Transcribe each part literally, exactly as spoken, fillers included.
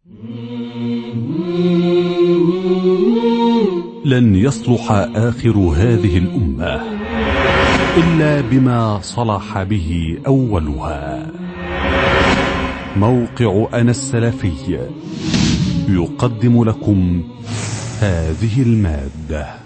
لن يصلح آخر هذه الأمة إلا بما صلح به أولها. موقع أنا السلفي يقدم لكم هذه المادة.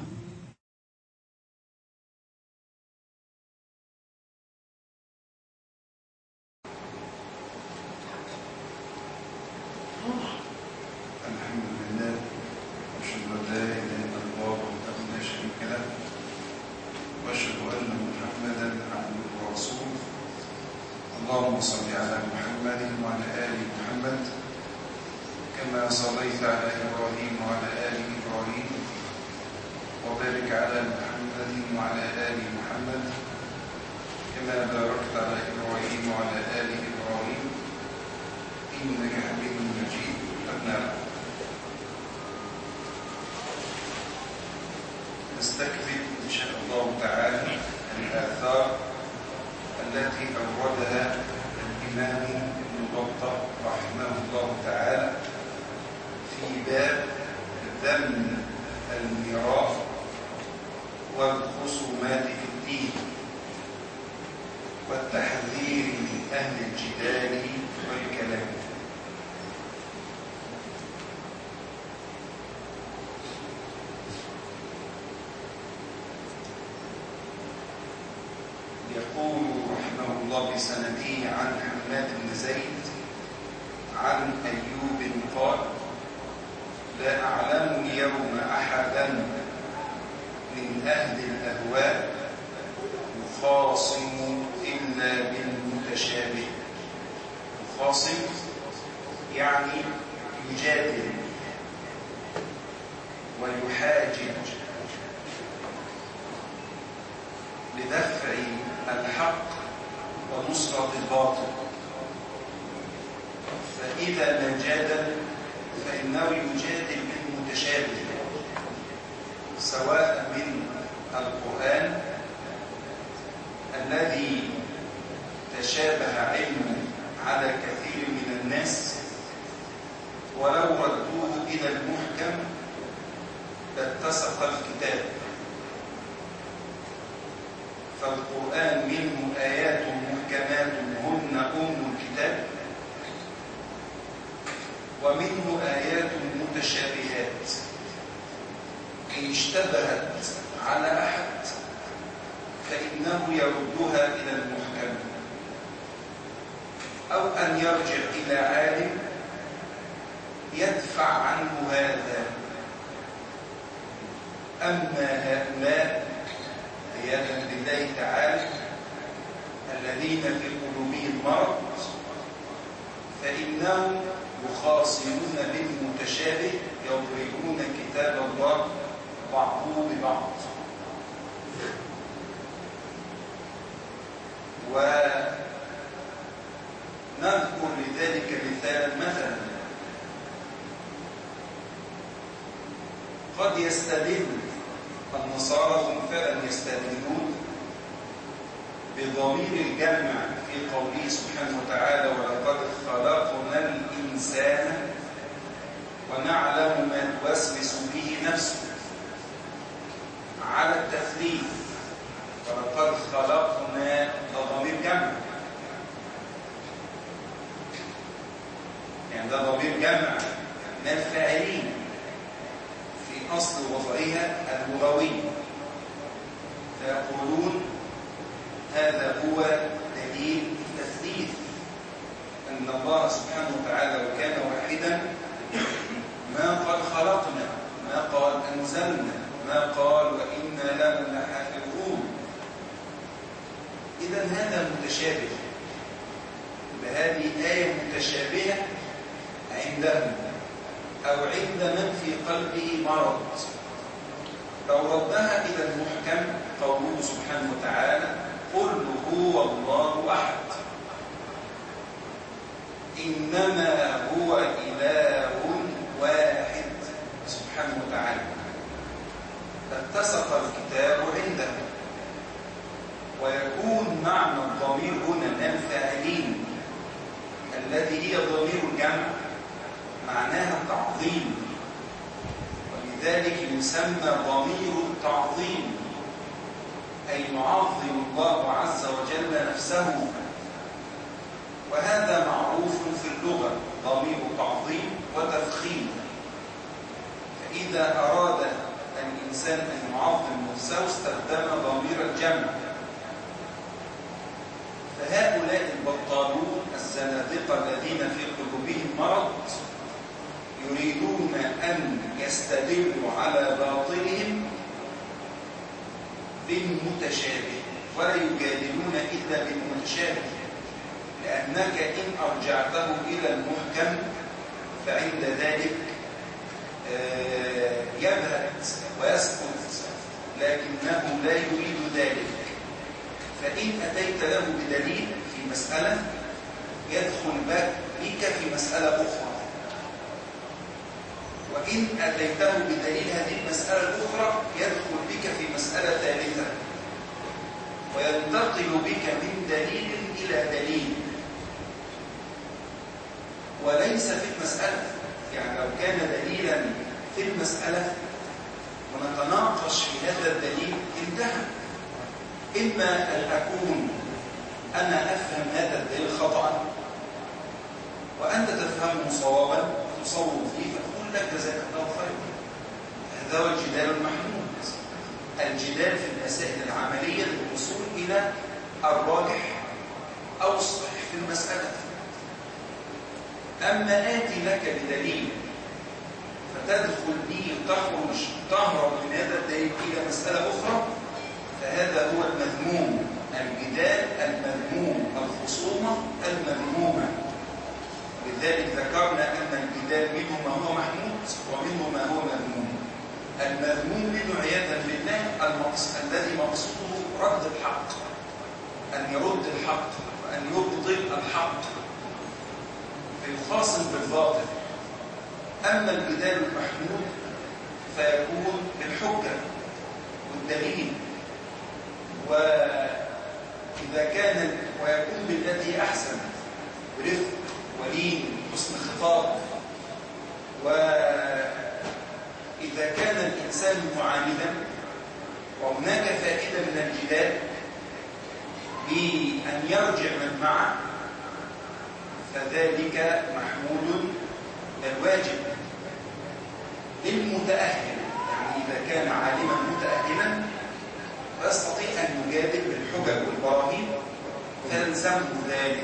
اللهم صل على محمد وعلى آل محمد كما صليت على إبراهيم وعلى آل إبراهيم وبارك على محمد وعلى آل محمد كما باركت على إبراهيم وعلى آل إبراهيم إنك حميد مجيد. أبناء نستكمل إن شاء الله تعالى الآثار التي أوردها الإمام ابن بطة رحمه الله تعالى في باب ذم الميراث والخصومات في الدين والتحذير من أهل الجدال والكلام. يقول رحمه الله بسنده عن حماد بن زيد عن أيوب قال: لا أعلم اليوم أحدا من أهل الأهواء يخاصم إلا بالمتشابه. يخاصم يعني يجادل ويحاجج لدفع الحق ونصرة الباطل. فإذا ما جادل فإنه يجادل بالمتشابه سواء من القرآن الذي تشابه علمه على كثير من الناس ولو ردوه إلى المحكم لاتسق الكتاب. فالقرآن منه آيات محكمات هن أم الكتاب ومنه آيات متشابهات إن اشتبهت على أحد فإنه يردها إلى المحكم أو أن يرجع إلى عالم يدفع عنه هذا. أما هؤلاء عياذا بالله تعالى الذين في قلوبهم مرض فإنهم يخاصمون بالمتشابه يضربون كتاب الله بعضه ببعض. ونذكر لذلك مثالا مثلا قد يستدل النصارى هم فعلا يستدلون بضمير الجمع في قوله سبحانه وتعالى: ولقد خلقنا الإنسان ونعلم ما توسوس به نفسه، على التثليث. ولقد خلقنا ده ضمير جمع، يعني ده ضمير جمع من الفاعلين في أصل وضعها اللغوي. فيقولون هذا هو دليل التثليث، أن الله سبحانه وتعالى وكان واحدا ما قال خلقنا، ما قال أنزلنا، ما قال وإنا له لحافظون. إذا هذا متشابه، فهذه آية متشابهة عندهم أو عند من في قلبه مرض. لو ردها إلى المحكم قوله سبحانه وتعالى: قل هو الله أحد إنما هو إله واحد سبحانه وتعالى، فاتسق الكتاب عنده. ويكون معنى الضمير هنا من الفاعلين الذي هي ضمير الجمع، معناه التعظيم، ولذلك يسمى ضمير التعظيم، أي يعظم الله عز وجل نفسه. وهذا معروف في اللغة، ضمير تعظيم وتفخيم. فإذا أراد الإنسان أن يعظم نفسه استخدم ضمير الجمع. فهؤلاء البطالون الزنادقة الذين في قلوبهم مرض يريدون أن يستدلوا على باطلهم بالمتشابه، ولا يجادلون إلا بالمتشابه، لأنك إن أرجعته إلى المحكم فعند ذلك يبهت ويسقط، لكنه لا يريد ذلك. فإن أتيت له بدليل في مسألة يدخل بك في مسألة أخرى، وإن أتيته بدليل هذه المسألة الأخرى يدخل بك في مسألة ثالثة، وينتقل بك من دليل إلى دليل، وليس في المسألة. يعني لو كان دليلا في المسألة ونتناقش في هذا الدليل انتهى. إما أن أكون أنا أفهم هذا الدليل خطأ وأنت تفهمه صوابا تصوب فيه، فأقول لك جزاك الله خيرا. هذا هو الجدال المحمود، الجدال في المسائل العملية للوصول إلى الراجح أو الصحيح في المسألة. أما آتي لك بدليل فتدخل به تخرج تهرب من هذا الدليل إلى مسألة أخرى، فهذا هو المذموم، الجدال المذموم، الخصومة المذمومة. لذلك ذكرنا أن الجدال منه ما هو محمود ومنه ما هو مذموم. المذموم منه عياذا بالله الذي مقصوده رد الحق، أن يرد الحق وأن يبطل الحق فيخاصم بالباطل. أما الجدال المحمود فيكون بالحجة والدليل، وإذا كان ويكون بالتي أحسن برفق ولين حسن خطاب. وإذا كان الإنسان معاندا وهناك فائدة من الجدال بأن يرجع من معه فذلك محمود الواجب للمتأهل. يعني إذا كان عالما متأهلا ويستطيع أن يجادل بالحجج والبراهين فيلزمه ذلك.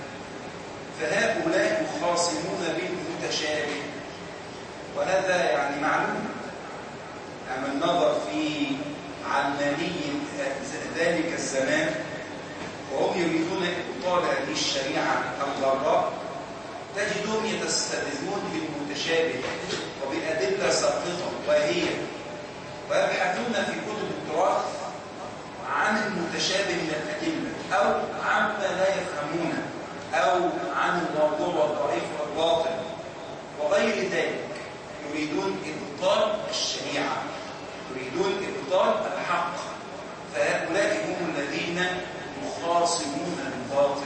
فهؤلاء يخاصمون بالمتشابه، وهذا يعني معلوم. أما النظر في علماني ذلك الزمان وهم يريدون إبطال هذه الشريعة الضراء تجدهم يستدلون بالمتشابه وبأدلة ساقطة واهية، ويبحثون في كتب التراث عن المتشابه من الأدلة أو عما لا يفهمونه أو عن الموضوع والضعيف والباطل وغير ذلك. يريدون إبطال الشريعة، يريدون إبطال الحق. فهؤلاء هم الذين يخاصمون الباطل.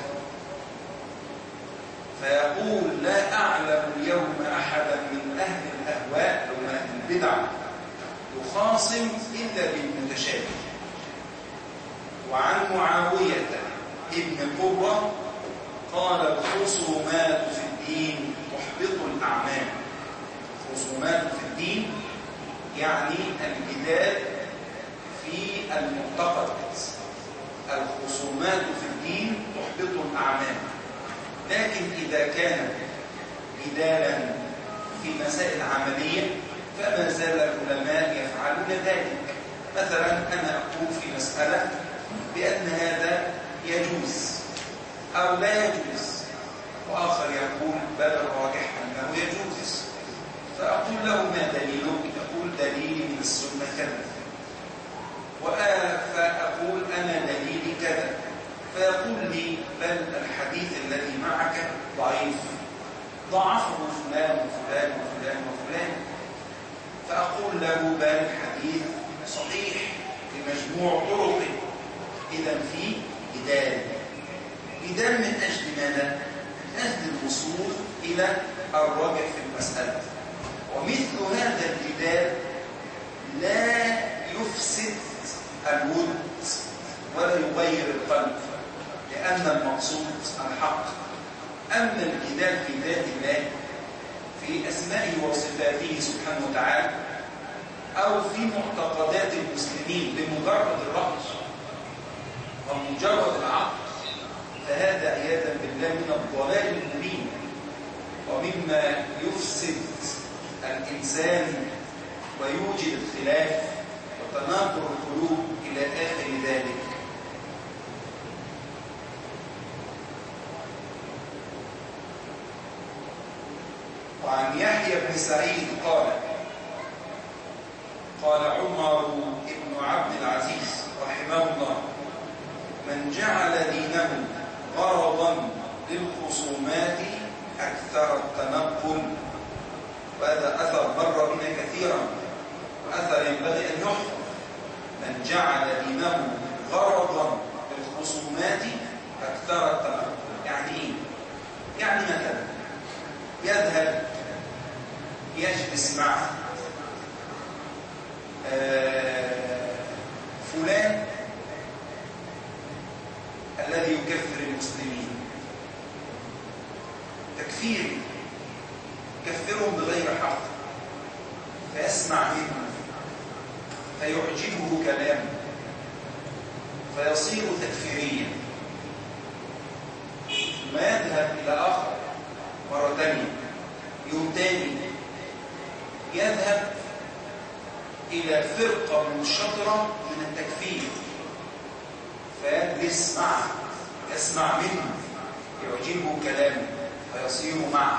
فيقول لا أعلم اليوم أحدا من أهل الأهواء أو من أهل البدع يخاصم إلا بالمتشابه. وعن معاوية ابن قرة قال الخصومات في الدين تحبط الأعمال. خصومات في الدين يعني الجدال في المعتقد. الخصومات في الدين تحبط الأعمال. لكن إذا كان جدالا في مسائل عملية فما زال العلماء يفعلون ذلك. مثلا أنا أقول في مسألة بأن هذا يجوز أو لا يجوز، وآخر يقول بل الراجح أنه يجوز، فأقول له ما دليلك؟ يقول دليلي من السنة كذا، فأقول أنا دليلي كذا، فيقول لي بل الحديث الذي معك ضعيف، ضعفه فلان وفلان وفلان وفلان، فأقول له بل الحديث صحيح بمجموع طرقه. إذا في جدال، جدال من أجل ماذا؟ من أجل الوصول إلى الراجح في المسألة. أسمائه وصفاته سبحانه وتعالى أو في معتقدات المسلمين بمجرد الرأي ومجرد العقل، فهذا عياذا بالله من الضلال المبين ومما يفسد الإنسان ويوجد الخلاف وتناقض القلوب إلى آخر ذلك. وعن يحيى بن سعيد قال قال عمر بن عبد العزيز رحمه الله: من جعل دينه غرضا للخصومات أكثر التنقل. وهذا أثر مر بنا كثيرا وأثر ينبغي أن يحفظ. من جعل دينه غرضا للخصومات أكثر التنقل. يعني إيه؟ يعني مثلا يذهب يجلس مع آه فلان الذي يكفر المسلمين تكفير، يكفرهم بغير حق، فيسمع منه فيعجبه كلامه فيصير تكفيريا، ثم يذهب إلى آخر مرة ثانية، يوم تاني يذهب إلى فرقة منشطرة من التكفير فيجلس معه يسمع منه يعجبه كلامه فيصير معه،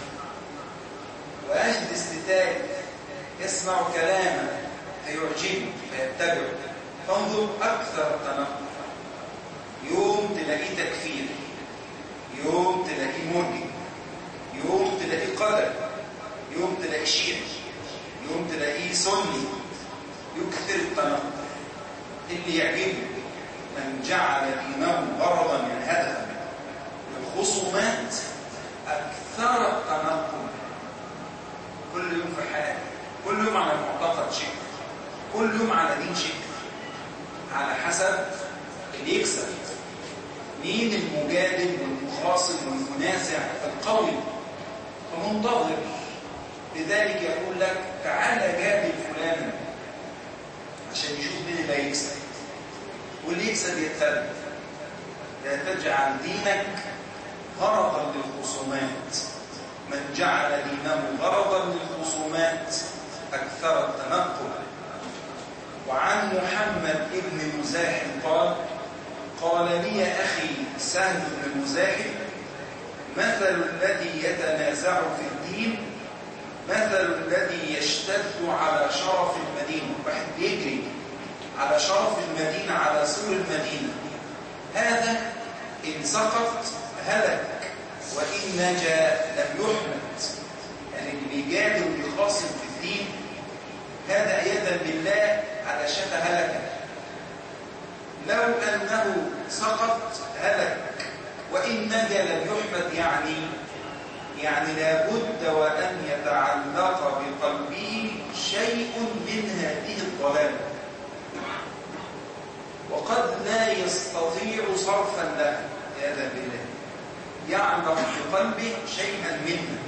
ويجلس لثالث يسمع كلامه فيعجبه فيتبعه. فانظر أكثر تنقل، يوم تلاقيه تكفير، يوم تلاقيه مرجئ، يوم تلاقيه قدر، يوم تلاقيه شيعي، يوم تلاقيه سني، يكثر التنقل. اللي يعجبه من جعل دينه غرضا من هدفا للخصومات أكثر التنقل، كل يوم في حاجة، كل يوم على معتقد شكل، كل يوم على دين شكل، على حسب اللي يكسب. مين المجادل والمخاصم والمنازع القوي فمنتظر، لذلك يقول لك تعالى جادل فلانا عشان يشوف مين اللي هيكسب، واللي يكسب يتبع. لا تجعل دينك غرضا للخصومات. من جعل دينه غرضا للخصومات أكثر التنقل. وعن محمد بن مزاحم قال قال لي أخي سهل بن مزاحم: مثل الذي يتنازع في الدين مثل الذي يشتد على شرف المدينة. واحد بيجري على شرف المدينة، على سور المدينة، هذا إن سقط هلك وإن نجا لم يحمد. يعني اللي بيجادل ويخاصم في الدين هذا عياذا بالله على شفا هلكة. لو أنه سقط هلك وإن نجا لم يحمد، يعني يعني لابد وأن يتعلق بقلبه شيء من هذه الضلالة، وقد لا يستطيع صرفا له عياذا بالله، يعلق بقلبه شيئا منه.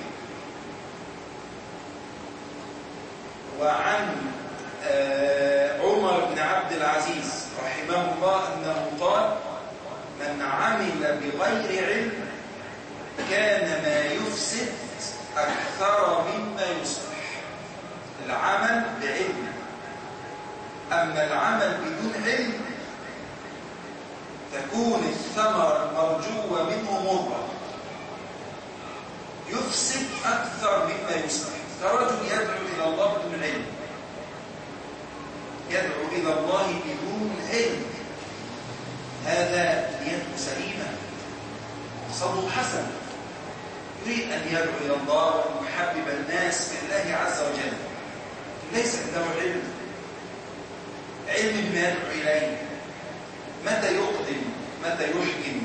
وعن عمر بن عبد العزيز رحمه الله أنه قال: من عمل بغير علم كان ما يفسد أكثر مما يصلح. العمل بعلم، أما العمل بدون علم تكون الثمرة المرجوة منه مرة، يفسد أكثر مما يصلح. كرجل يدعو إلى الله بدون علم، يدعو إلى الله بدون علم، هذا نيته سليمة، مقصده حسن، يريد أن يدعو إلى الله وأن يحبب الناس في الله عز وجل، ليس عنده علم علم بما يدعو إليه، متى يقدم متى يحكم،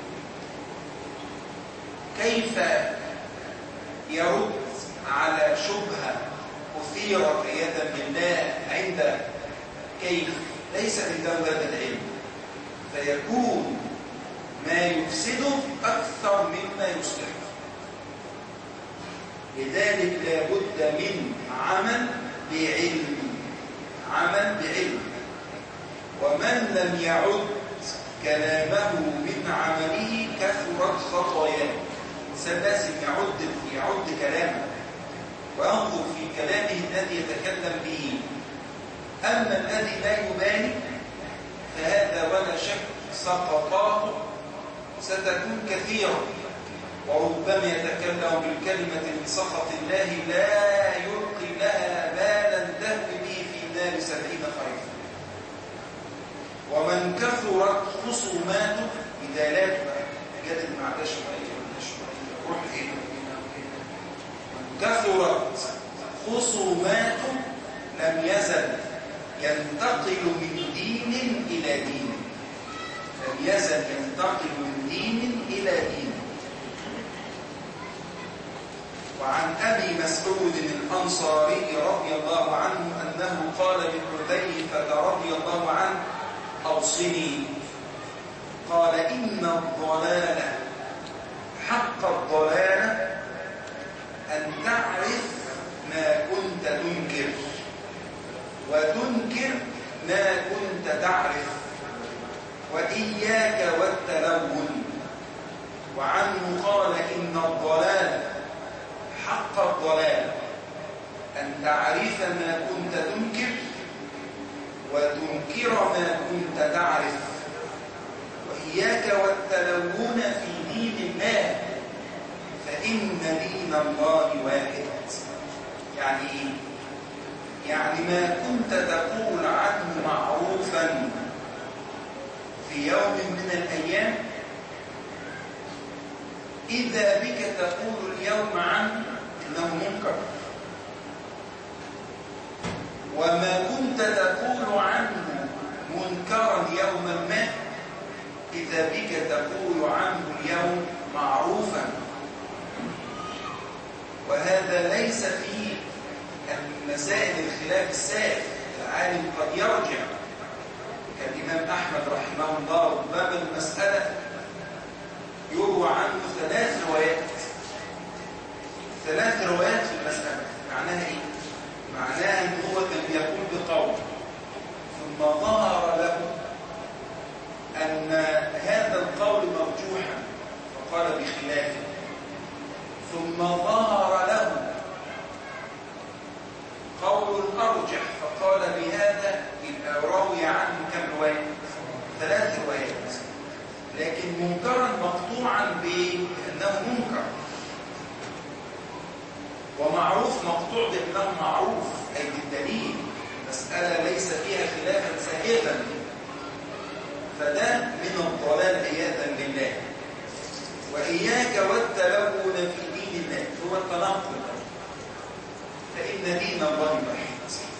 كيف يرد على شبهة أثيرت عياذا بالله عنده، كيف ليس عنده هذا العلم، فيكون ما يفسده أكثر مما يصلحه. لذلك لا بد من عمل بعلم، عمل بعلم. ومن لم يعد كلامه من عمله كثرت خطاياه. الإنسان لازم يعد يعد كلامه وينظر في كلامه الذي يتكلم به. أما الذي لا يبالي فهذا ولا شك سقطاته ستكون كثيرة، وربما يتكلم بالكلمة من سخط الله لا يلقي لها بالا تهوي به في نار سبعين خريفا. ومن كثرت خصوماته بدالاته جدد مع ده شوية وده شوية روح هنا من كثرت خصوماته لم يزل ينتقل من دين إلى دين، لم يزل ينتقل من دين إلى دين. وعن أبي مسعود الأنصاري رضي الله عنه أنه قال لحذيفة رضي الله عنه أوصني، قال إن الضلالة حق الضلالة أن تعرف ما كنت تنكر وتنكر ما كنت تعرف، وإياك والتلون. وعنه قال إن الضلالة حق الضلالة أن تعرف ما كنت تنكر وتنكر ما كنت تعرف، وإياك والتلون في دين الله فإن دين الله واحد. يعني إيه؟ يعني ما كنت تقول عنه معروفا في يوم من الأيام إذا بك تقول اليوم عنه إنه منكر، وما كنت تقول عنه منكرا يوما ما إذا بك تقول عنه اليوم معروفا. وهذا ليس في مسائل الخلاف السائر، العالم قد يرجع كالإمام أحمد رحمه الله باب المسألة يروى عنه ثلاث روايات ثلاث روايات في المسألة. معناها إيه؟ معناها أنه هو كان يقول بقول ثم ظهر له أن هذا القول مرجوحا فقال بخلافه، ثم ظهر له قول أرجح فقال بهذا. يبقى راوي عنه كم رواية؟ ثلاث روايات، لكن منكرا مقطوعا بأنه منكر، ومعروف مقطوع بأنه معروف أي بالدليل، مسألة ليس فيها خلافا سائغا. فده من الضلال عياذا بالله. وإياك والتلون في دين الله هو التنقل، فإن دين الله واحد.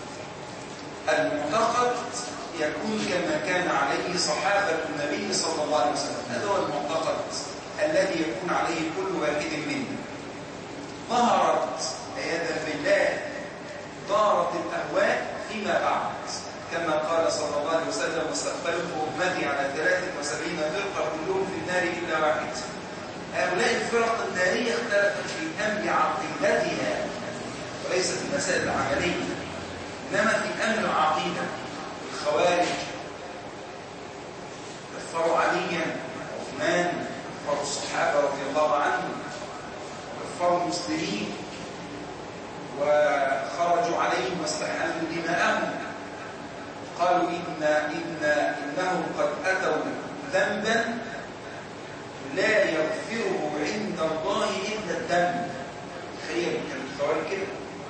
المعتقد يكون كما كان عليه صحابة النبي صلى الله عليه وسلم، هذا هو المعتقد الذي يكون عليه كل واحد منا. ظهرت عياذا بالله ظهرت الأهواء فيما بعد، كما قال صلى الله عليه وسلم واستغفرت أمتي على ثلاث وسبعين فرقة كلهم في النار إلا واحد. هؤلاء الفرق النارية اختلفت في أمر عقيدتها وليس في المسائل العملية، إنما في أمر العقيدة. الخوارج كفروا عليا عثمان، كفروا الصحابة رضي الله عنهم، كفروا المسلمين وخرجوا عليهم واستحلوا دماءهم. قالوا إن إن إنهم قد أتوا ذنبا لا يغفره عند الله إلا الدم. تخيل كان الخوارج كده.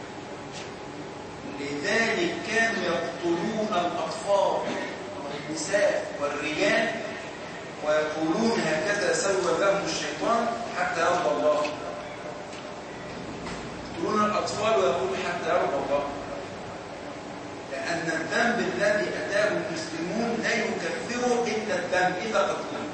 لذلك كانوا يقتلون الأطفال والنساء والرجال ويقولون هكذا سوى لهم الشيطان حتى يرضى الله. يقتلون الأطفال ويقولون حتى يرضى الله، لأن الذنب الذي أتاه المسلمون لا يكفره إلا الذنب إلا قتله.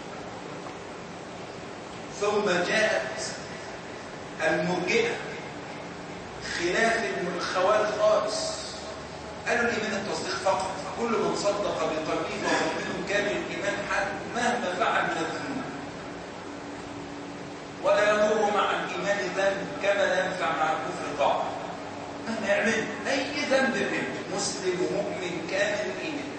ثم جاءت المرجئة خلاف الخوارج خالص، قالوا الإيمان التصديق فقط، فكل من صدق بقلبه ومؤمن كامل الإيمان حتى مهما فعل من الذنوب، ولا يضر مع الإيمان الإيمان ذنب كما لا ينفع مع الكفر طاعة. مهما يعمل أي ذنب منه مسلم ومؤمن كامل الإيمان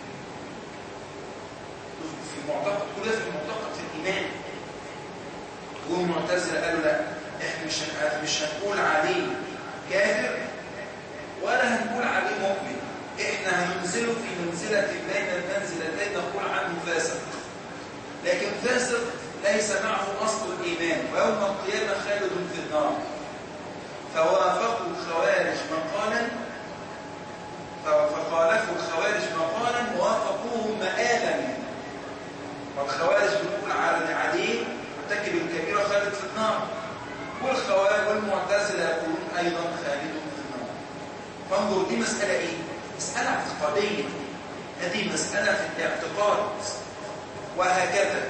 في المعتقد، كل في المعتقد في الإيمان. والمعتزلة قالوا لا، احنا مش مش هنقول عليه كافر ولا هنقول عليه مؤمن، احنا هننزله في منزلة بين المنزلتين نقول عنه فاسق، لكن فاسق ليس معه أصل الإيمان ويوم القيامة خالد في النار. فوافقوا الخوارج مقالا فخالفوا الخوارج مقالا ووافقوهم مآلا. والخوارج بنقول عليه مرتكب الكبيرة خالد في النار، والخوارج والمعتزلة يقولون أيضا خالد في النار. فانظر دي مسألة إيه؟ مسألة اعتقادية، هذه مسألة في الاعتقاد وهكذا.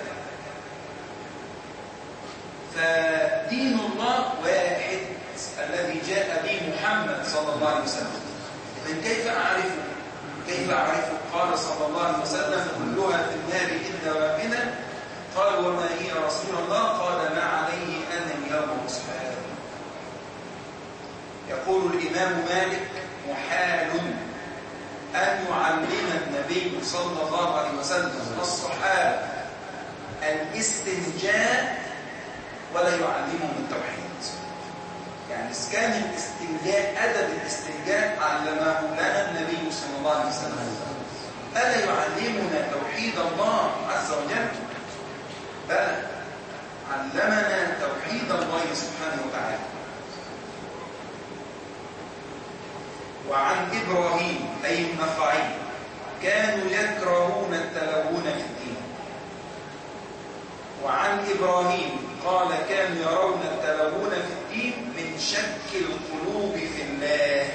فدين الله واحد الذي جاء به محمد صلى الله عليه وسلم. إذن كيف أعرفه؟ كيف أعرفه؟ قال صلى الله عليه وسلم كلها في النار إلا واحدة. قال وما هي يا رسول الله؟ قال ما عليه أنا اليوم وأصحابي. يقول الإمام مالك محال أن يعلم النبي صلى الله عليه وسلم الصحابة الاستنجاء ولا يعلمهم التوحيد. يعني كان الاستنجاء أدب الاستنجاء علمه لنا النبي صلى الله عليه وسلم، ألا يعلمنا توحيد الله عز وجل؟ بلى، علمنا توحيد الله سبحانه وتعالى. وعن إبراهيم أي النخعي كانوا يكرهون التلون في الدين. وعن إبراهيم قال كانوا يرون التلون في الدين من شك القلوب في الله.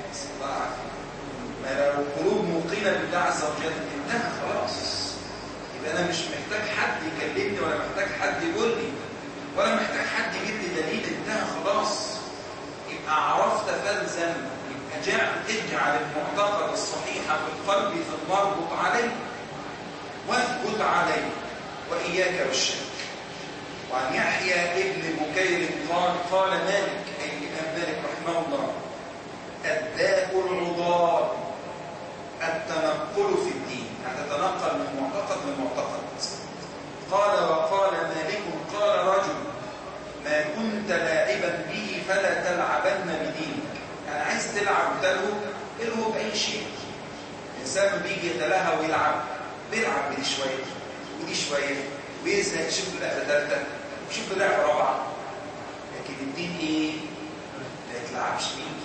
ما لو القلوب موقنة بالله عز وجل انتهى خلاص، يبقى أنا مش محتاج حد يكلمني ولا محتاج حد يقول لي ولا محتاج حد يجيب لي دليل، انتهى خلاص. يبقى عرفت فالزم، يبقى اجعل المعتقد الصحيح في القلب في المربوط عليه واثبت عليه وإياك والشك. وعن يحيى ابن بكير قال قال مالك أي الإمام مالك رحمه الله الداء العضال التنقل في الدين، يعني تتنقل من معتقد لمعتقد. قال وقال مالك قال رجل ما كنت لاعبا به فلا تلعبن بدينك. يعني عايز تلعب تلهو الهو بأي شيء. الإنسان بيجي يتلهى ويلعب بيلعب بدي شوية ودي شوية ويزهق يشوف لعبة ثالثة ويشوف لعبة رابعة. لكن الدين إيه؟ ما يتلعبش بيه.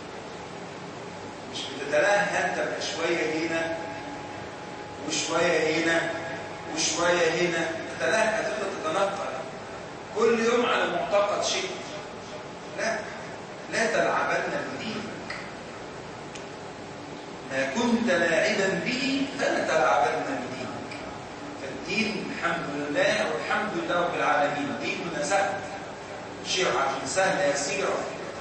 مش بتتلهى أنت بقى شوية هنا وشوية هنا وشوية هنا، تتلهى تفضل تتنقل كل يوم على معتقد شيء. لا، لا تلعبن بدينك. ما كنت لاعبا به فلا تلعبن بدينك. فالدين الحمد لله والحمد لله رب العالمين ديننا سهل، شرعة سهلة يسيرة،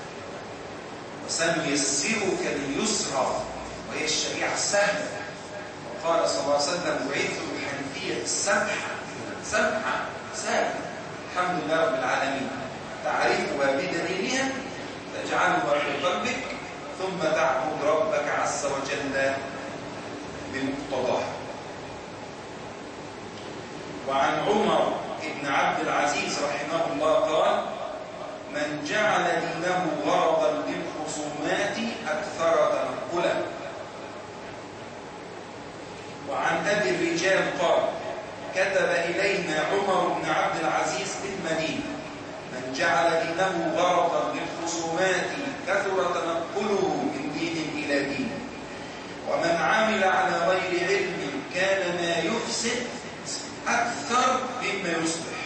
وسنيسرك لليسرى وهي الشريعة السهلة. وقال صلى الله عليه وسلم بعثت بالحنيفية السمحة سمحة سهلة الحمد لله رب العالمين. تعرفها بدليلها تجعلها في قلبك ثم تعبد ربك عز وجل بمقتضاه. وعن عمر بن عبد العزيز رحمه الله قال من جعل دينه غرضا للخصومات أكثر تنقلا. وعن أبي الرجال قال كتب إلينا عمر بن عبد العزيز بالمدينة من جعل دينه غرضا للخصومات كثر تنقله من دين إلى دين، ومن عمل على غير علم كان ما يفسد أكثر مما يصلح،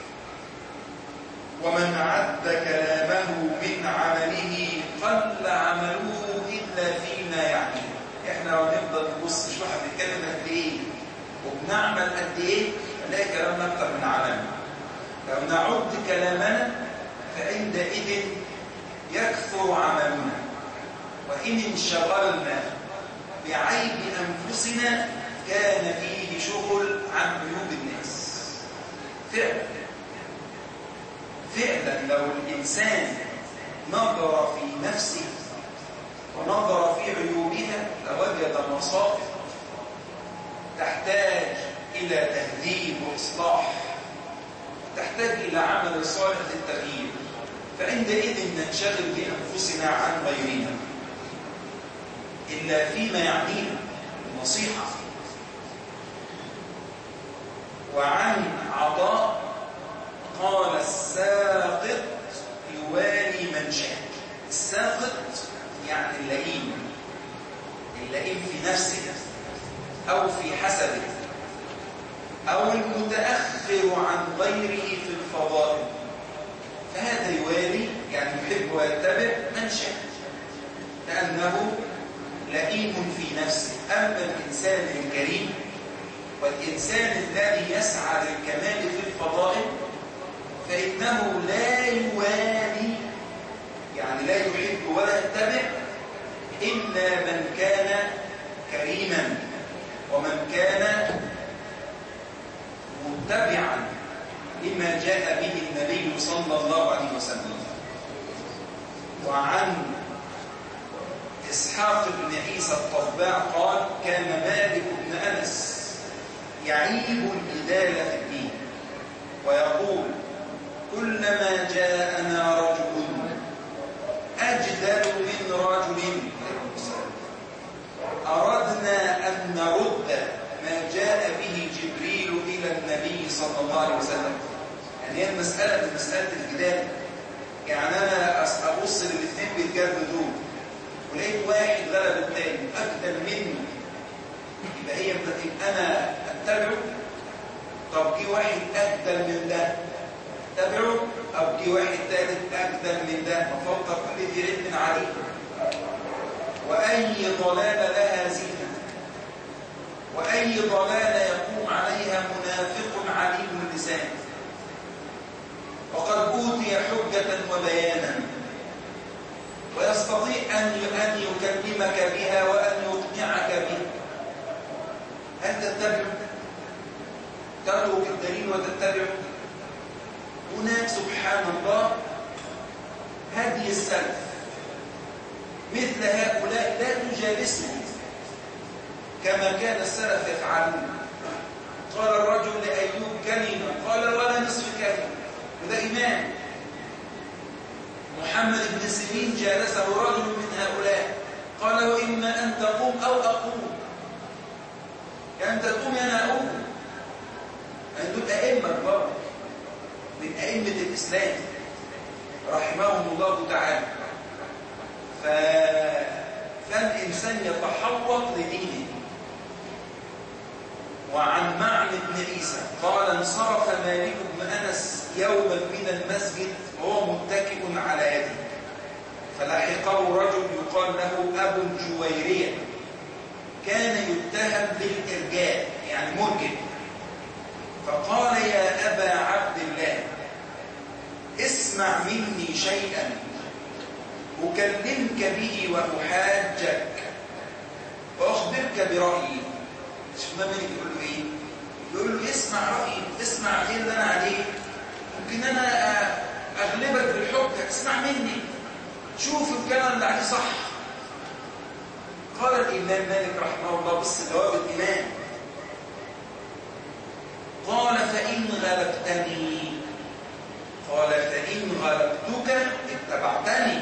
ومن عد كلامه من عمله قل عمله إلا فيما يعنيه. احنا ونفضل نبص شو احنا بنتكلم قد ايه وبنعمل قد ايه، نلاقي كلامنا اكتر من عملنا. لو نعد كلامنا فعندئذ يكثر عملنا، وإن انشغلنا بعيب أنفسنا كان فيه شغل عن عيوب الناس. فعلا فعلا لو الإنسان نظر في نفسه ونظر في عيوبها لوجد مصائب تحتاج إلى تهذيب وإصلاح، تحتاج إلى عمل صالح للتغيير، فعندئذ ننشغل بأنفسنا عن غيرنا إلا فيما يعنينا النصيحة. وعن عطاء قال الساقط يوالي من شاء. الساقط يعني اللئيم، اللئيم في نفسه أو في حسبه أو المتأخر عن غيره في الفضائل، فهذا يوالي يعني يحب ويتبع من شاء لأنه لئيم في نفسه. أما الإنسان الكريم والإنسان الذي يسعى للكمال في الفضائل فإنه لا يوالي يعني لا يحب ولا يتبع إلا من كان كريما ومن كان متبعا لما جاء به النبي صلى الله عليه وسلم. وعن إسحاق بن عيسى الطباع قال كان مالك بن أنس يعيب الجدال في الدين ويقول كلما جاءنا رجل أجدل من رجل أردنا أن نرد ما جاء به جبريل إلى النبي صلى الله عليه وسلم. يعني هي المسألة من مسألة الجدال، يعني أنا أبص للاثنين بيتجادلوا ولقيت واحد غلب الثاني أجدل منه، يبقى هي يبقى أنا أتبعه. طب جه واحد أجدل من ده أتبعه، أو جه واحد ثالث أجدل من ده أفضل كل ذي علم عليه. وأي ضلالة لها زينة وأي ضلالة يقوم عليها منافق عليم اللسان وقد أوتي حجة وبيانا ويستطيع أن يكلمك بها وأن يقنعك بها. هل تتبع؟ تترك الدليل وتتبع؟ هناك سبحان الله هدي السلف مثل هؤلاء لا تجالسهم كما كان السلف يفعلون. قال الرجل لأيوب كلمة قال ولا نصف كلمة، وده إمام. محمد بن سيرين جالسه رجل من هؤلاء قال وإما أن تقوم أو أقوم، يعني أنت تقوم أنا أقوم. يعني دول أئمة كبار من أئمة الإسلام رحمهم الله تعالى. ف... فالإنسان يتحوط لدينه. وعن معن بن عيسى قال انصرف مالك بن أنس يوما من المسجد وهو متكئ على يده، فلحقه رجل يقال له أبو الجويرية كان يتهم بالإرجاء يعني مرجئ، فقال يا أبا عبد الله اسمع مني شيئا أكلمك به وأحاجك وأخبرك برأيي. شوف ما مالك يقول له إيه؟ يقول له اسمع رأيي، اسمع غير اللي أنا عليه، ممكن أنا أغلبك بالحجة، اسمع مني، شوف الكلام اللي عليه صح. قال الإمام مالك رحمه الله بص جواب الإمام، قال فإن غلبتني، قال فإن غلبتك اتبعتني،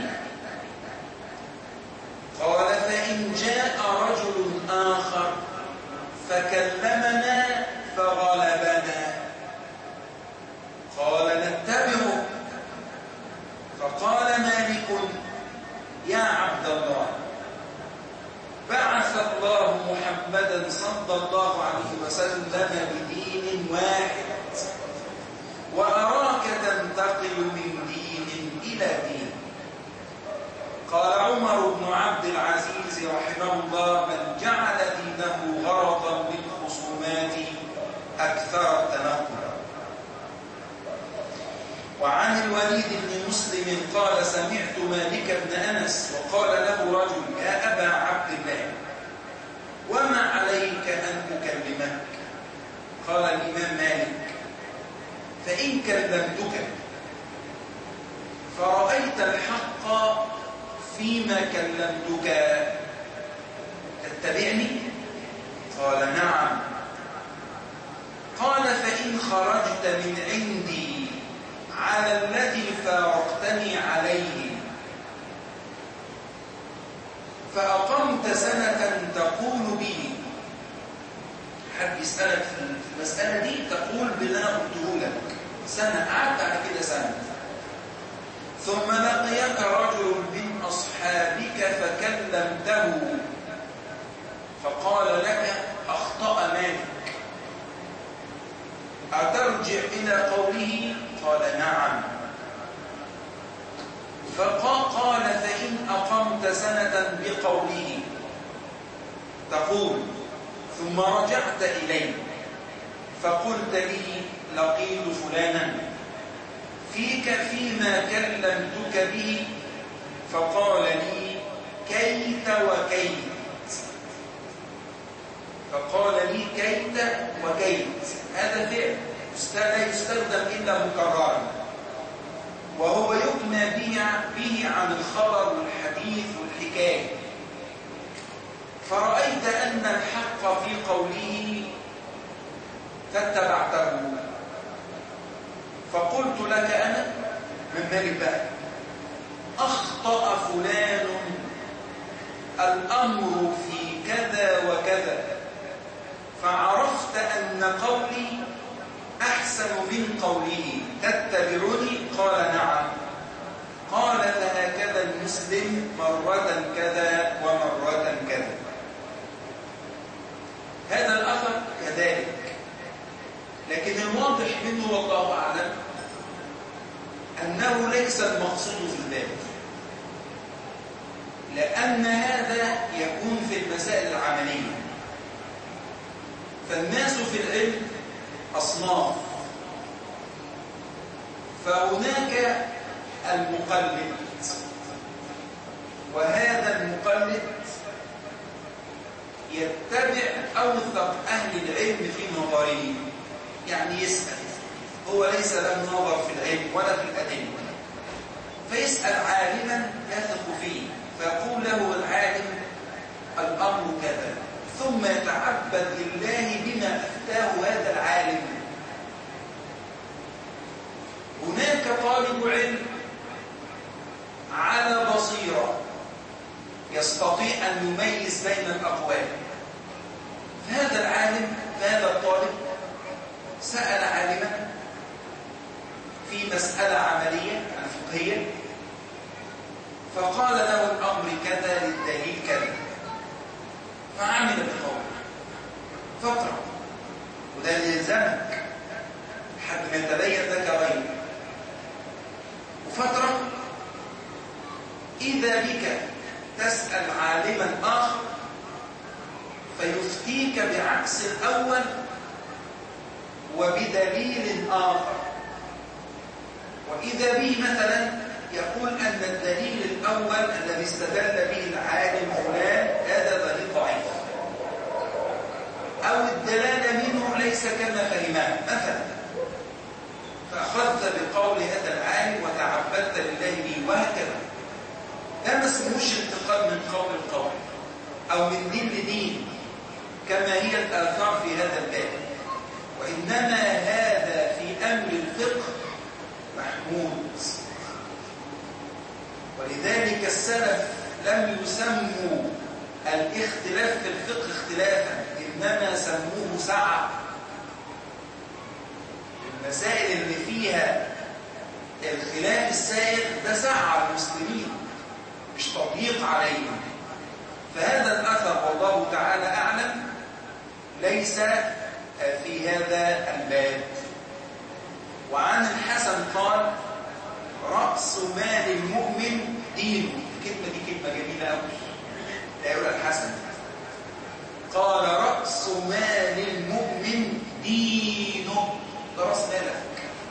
قال فإن جاء رجل آخر فكلمنا فغلبنا قال نتبعه. فقال مالك يا عبد الله بعث الله محمدا صلى الله عليه وسلم بدين واحد وأراك تنتقل من دين إلى دين. قال عمر بن عبد العزيز رحمه الله من جعل دينه غرضا بالخصومات أكثر التنقل. وعن الوليد بن مسلم قال سمعت مالك بن أنس وقال له رجل يا أبا عبد الله وما عليك أن أكلمك؟ قال الإمام مالك فإن كلمتك فرأيت الحق فيما كلمتك تتبعني؟ قال نعم. قال فإن خرجت من عندي على الذي فارقتني عليه فأقمت سنة تقول به، حد يسألك في المسألة دي تقول باللي أنا قلته لك، سنة قعدت على كده سنة، ثم لقيك رجل من أصحابك فكلمته فقال لك أخطأ مالك أترجع إلى قوله؟ قال نعم. فقال فإن أقمت سنة بقوله تقول ثم رجعت إليه فقلت لي لقيت فلانا فيك فيما كلمتك به فقال لي كيت وكيت، فقال لي كيت وكيت، هذا فعل لا يستخدم إلا مكررا، وهو يبنى به عن الخبر والحديث والحكاية. فرأيت أن الحق في قوله فاتبعته، فقلت لك أنا من مالك بقى أخطأ فلان الأمر في كذا وكذا، فعرفت أن قولي أحسن من قوله تتبعني؟ قال نعم. قال فهكذا المسلم مرة كذا ومرة كذا. هذا الأثر كذلك، لكن الواضح منه والله أعلم أنه ليس المقصود في الباب، لأن هذا يكون في المسائل العملية. فالناس في العلم أصناف، فهناك المقلد، وهذا المقلد يتبع أوثق أهل العلم في نظره، يعني يسأل، هو ليس له نظر في العلم ولا في الأدلة، فيسأل عالما يثق فيه فيقول له العالم الأمر كذا، ثم يتعبد لله بما أفتاه هذا العالم. هناك طالب علم على بصيرة يستطيع أن يميز بين الأقوال، فهذا العالم فهذا الطالب سأل عالما في مسألة عملية فقهية فقال له الأمر كذا للدليل كذا، فعمل بقوله فترة، وده اللي يلزمك حتى ما يتبين لك غيره، وفترة إذا بك تسأل عالما آخر فيفتيك بعكس الأول وبدليل آخر، وإذا به مثلا يقول أن الدليل الأول الذي استدل به العالم فلان هذا دليل ضعيف، أو الدلالة منه ليس كما فهمه مثلا، فأخذت بقول هذا العالم وتعبدت لله به، وهكذا. ده ما اسمهوش انتقال من قول القول أو من دين لدين كما هي الآثار في هذا الباب، وإنما هذا في أمر الفقه محمود. ولذلك السلف لم يسموا الاختلاف في الفقه اختلافا، إنما سموه سعة. المسائل اللي فيها الخلاف السائر ده سعة على المسلمين مش تضييق عليهم. فهذا الأثر والله تعالى أعلم ليس في هذا الباب. وعن الحسن قال رأس مال المؤمن دينه. الكلمة دي كلمة جميلة أوي، لا يقول الحسن، قال رأس مال المؤمن دينه، ده رأس مالك،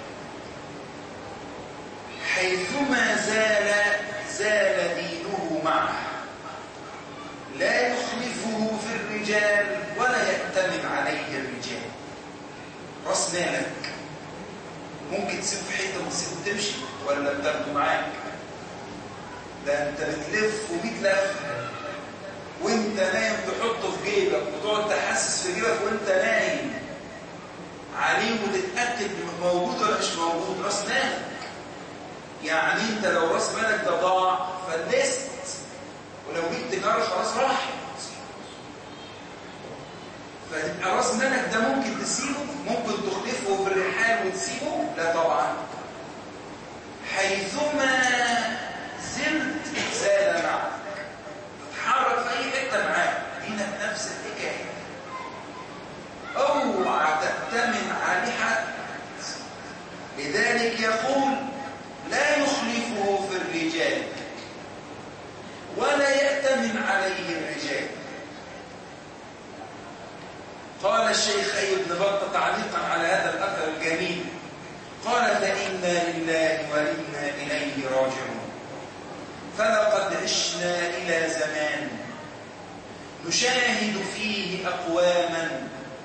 حيثما زال زال دينه معه، لا يخلفه في الرجال ولا يأتمن عليه الرجال. رأس مالك ممكن تسيب في حته وتسيب تمشي، ولا بتاخده معاك؟ ده انت بتلف وبتلف وانت نايم تحطه في جيبك وتقعد تحسس في جيبك وانت نايم عليه وتتأكد انه موجود ولا مش موجود. راس مالك يعني انت لو راس مالك ده ضاع فلست، ولو جيت تجارة خلاص راحت. فيبقى راس مالك ده ممكن تسيبه، ممكن تخلفه في الرحال وتسيبه؟ لا طبعا. حيثما زلت زال معك، تتحرك في اي حته معاك، دينك نفس الحكايه. اوعى تأتمن عليه حد. لذلك يقول لا يخلفه في الرجال ولا يأتمن عليه الرجال. قال الشيخ أيوب بن بطة تعليقا على هذا الأثر الجميل، قال فإنا لله وإنا إليه راجعون. فلقد عشنا إلى زمان نشاهد فيه أقواما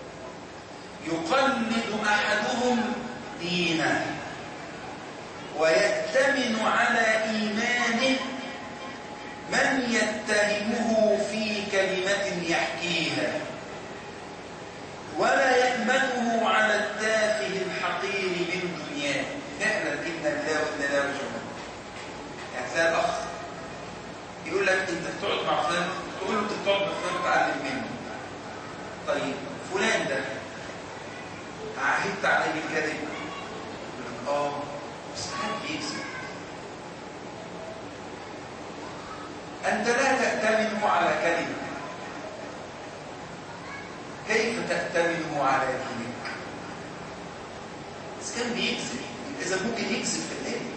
يقلد أحدهم دينه ويأتمن على إيمانه من يتهمه في كلمة يحكيها، ولا يأمنه على التافه الحقير من دنياه. فعلا إن الله وإنا إليه راجعون. يعني تلاقي الأخ يقول لك أنت بتقعد مع فلان، تقول له أنت بتقعد مع فلان تتعلم منه. طيب فلان ده عهدت عليه الكذب؟ يقول لك آه بس حد يكذب. أنت لا تأتمنه على كلمة، كيف تأتمنه على دينك؟ بس كان بيكذب، إذا ممكن يكذب في العلم.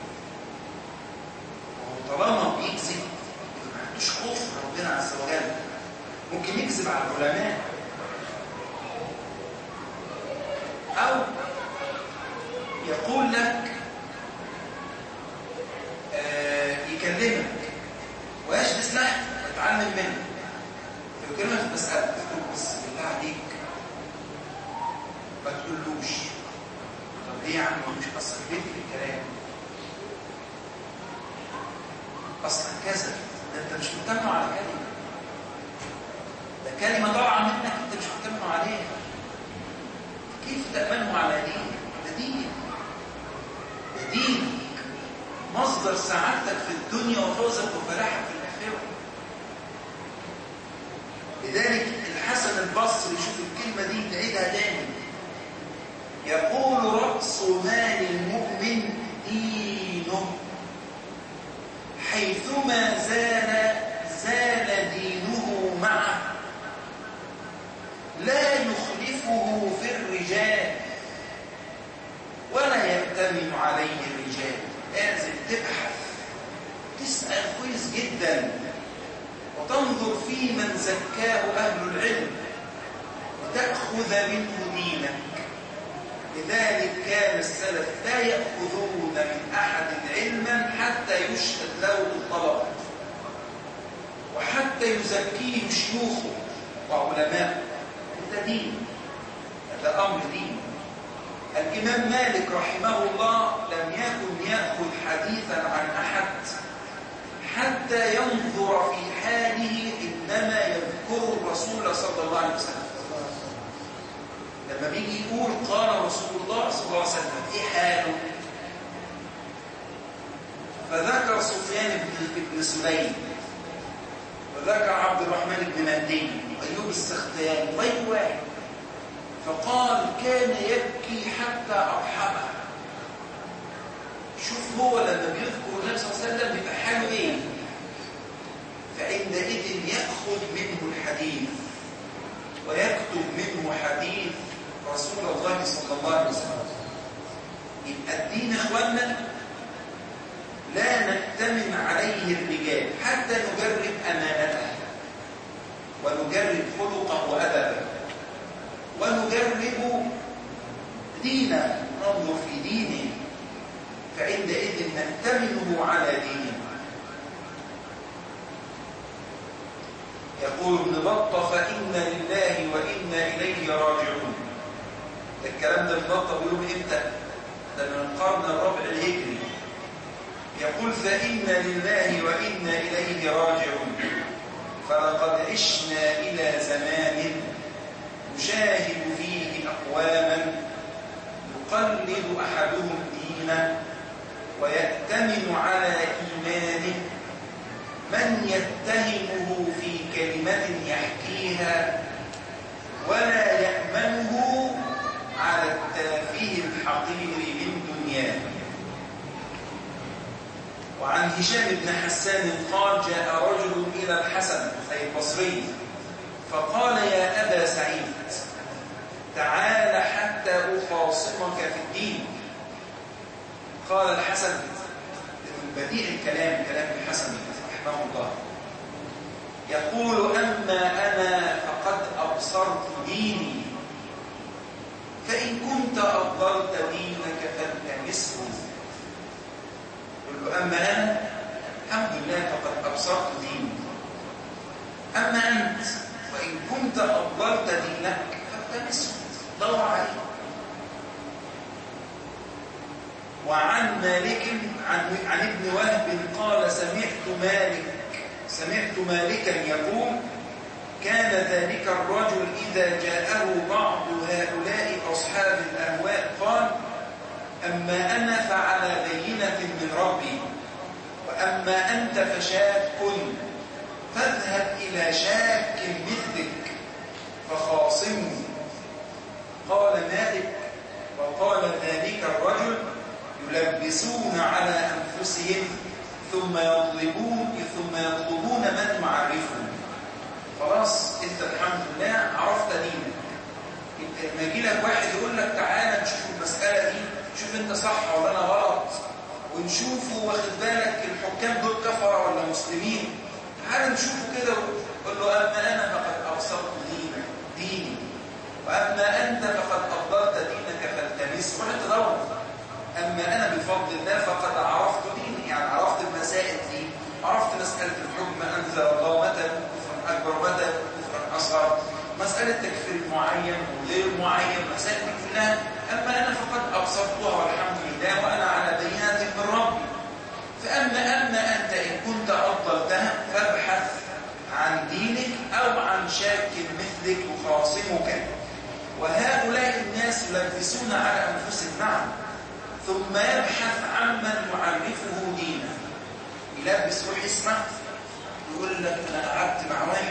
وطالما بيكذب ما عندوش خوف من ربنا عز وجل، ممكن يكذب على العلماء أو يقول لك آه يكلمك ويجلس لك ويتعلم منه، فيكلمك في مسألة تقول بس بالله عليك ما تقولوش. طب ليه يا عم؟ مش أصلا بيت في الكلام أصلا كذا، ده أنت مش مهتم على كلمة، ده كلمة ضاعة منك أنت مش مهتم عليها. كيف تأمنه على دين؟ ده دين، ده دين مصدر سعادتك في الدنيا وفوزك وفلاحك في الآخرة. لذلك الحسن البصري، شوف الكلمة دي تعيدها تاني، يقول رأس مال المؤمن دينه، حيثما زال زال دينه معه، لا يخلفه في الرجال ولا يأتمن عليه الرجال. لازم تبحث، تسأل كويس جدا، وتنظر في من زكاه أهل العلم وتأخذ منه دينك. لذلك كان السلف لا يأخذون من أحد علما حتى يشهد له بالطلب وحتى يزكيه شيوخه وعلماء. ده دين، هذا أمر دين. الإمام مالك رحمه الله لم يكن يأخذ حديثا عن أحد حتى ينظر في حاله، إنما يذكر الرسول صلى الله عليه وسلم. لما بيجي يقول قال رسول الله صلى الله عليه وسلم، إيه حاله؟ فذكر سفيان بن سليم، وذكر عبد الرحمن بن مهدي، أيوب السختياني، غير واحد، فقال كان يبكي حتى أضحكه. شوف هو لما بيذكر النبي صلى الله عليه وسلم بيبقى حاله ايه؟ فعندئذ يأخذ منه الحديث ويكتب منه حديث رسول الله صلى الله عليه وسلم. يبقى الدين اخواننا لا نأتمن عليه الرجال حتى نجرب أمانته ونجرب خلقه وأدبه ونجرب دينه، ننظر في دينه، فعندئذ نأتمنه على دينه. يقول ابن بطة فإنا لله وإنا إليه راجعون. الكلام ده ابن بطة بيقول إمتى؟ ده من القرن الرابع الهجري، يقول فإنا لله وإنا إليه راجعون. فلقد عشنا إلى زمان نشاهد فيه أقواما يقلد أحدهم دينه ويأتمن على إيمانه من يتهمه في كلمة يحكيها ولا يأمنه على التافه الحقير من دنياه. وعن هشام بن حسان قال جاء رجل إلى الحسن أي البصري فقال يا أبا سعيد تعال حتى أخاصمك في الدين. قال الحسن من بديع الكلام كلام الحسن رحمه الله يقول أما أنا فقد أبصرت ديني فإن كنت أفضلت دينك فالتمسه. يقول له أما أنا الحمد لله فقد أبصرت ديني، أما أنت وإن كنت أفضلت دينك فالتمسه دور عليه. وعن مالك عن, عن ابن وهب قال سمعت مالك سمعت مالكا يقول كان ذلك الرجل إذا جاءه بعض هؤلاء أصحاب الأهواء قال أما أنا فعلى بينة من ربي وأما أنت فشاك فاذهب إلى شاك مثلك فخاصمه. قال مالك وقال ذلك الرجل يلبسون على أنفسهم ثم يطلبون ثم يطلبون من يعرفهم. خلاص انت الحمد لله عرفت دينك، لما يجي لك واحد يقول لك تعالى نشوف المسألة دي، شوف انت صح ولا انا غلط، ونشوفه واخد بالك الحكام دول كفرة ولا مسلمين، تعالى نشوفه كده وقول له أما أنا فقد أبصرت دينك ديني وأما أنت فقد أفضلت دينك فالتمس. روح تدور. أما أنا بفضل الله فقد عرفت ديني، يعني عرفت المسائل دي، عرفت مسألة الحكم أنزل الله متى كفر أكبر متى كفر أصغر، مسألة تكفير معين وغير معين، مسائل دي كلها أما أنا فقد أبصرتها والحمد لله وأنا على بينات من ربي. فأما أما أنت إن كنت أفضلتها فابحث عن دينك أو عن شاك مثلك يخاصمك. وهؤلاء الناس يلبسون على أنفسهم نعم، ثم يبحث عمن يعرفه دينه. يلبس روح اسمه يقول لك أنا قعدت مع واحد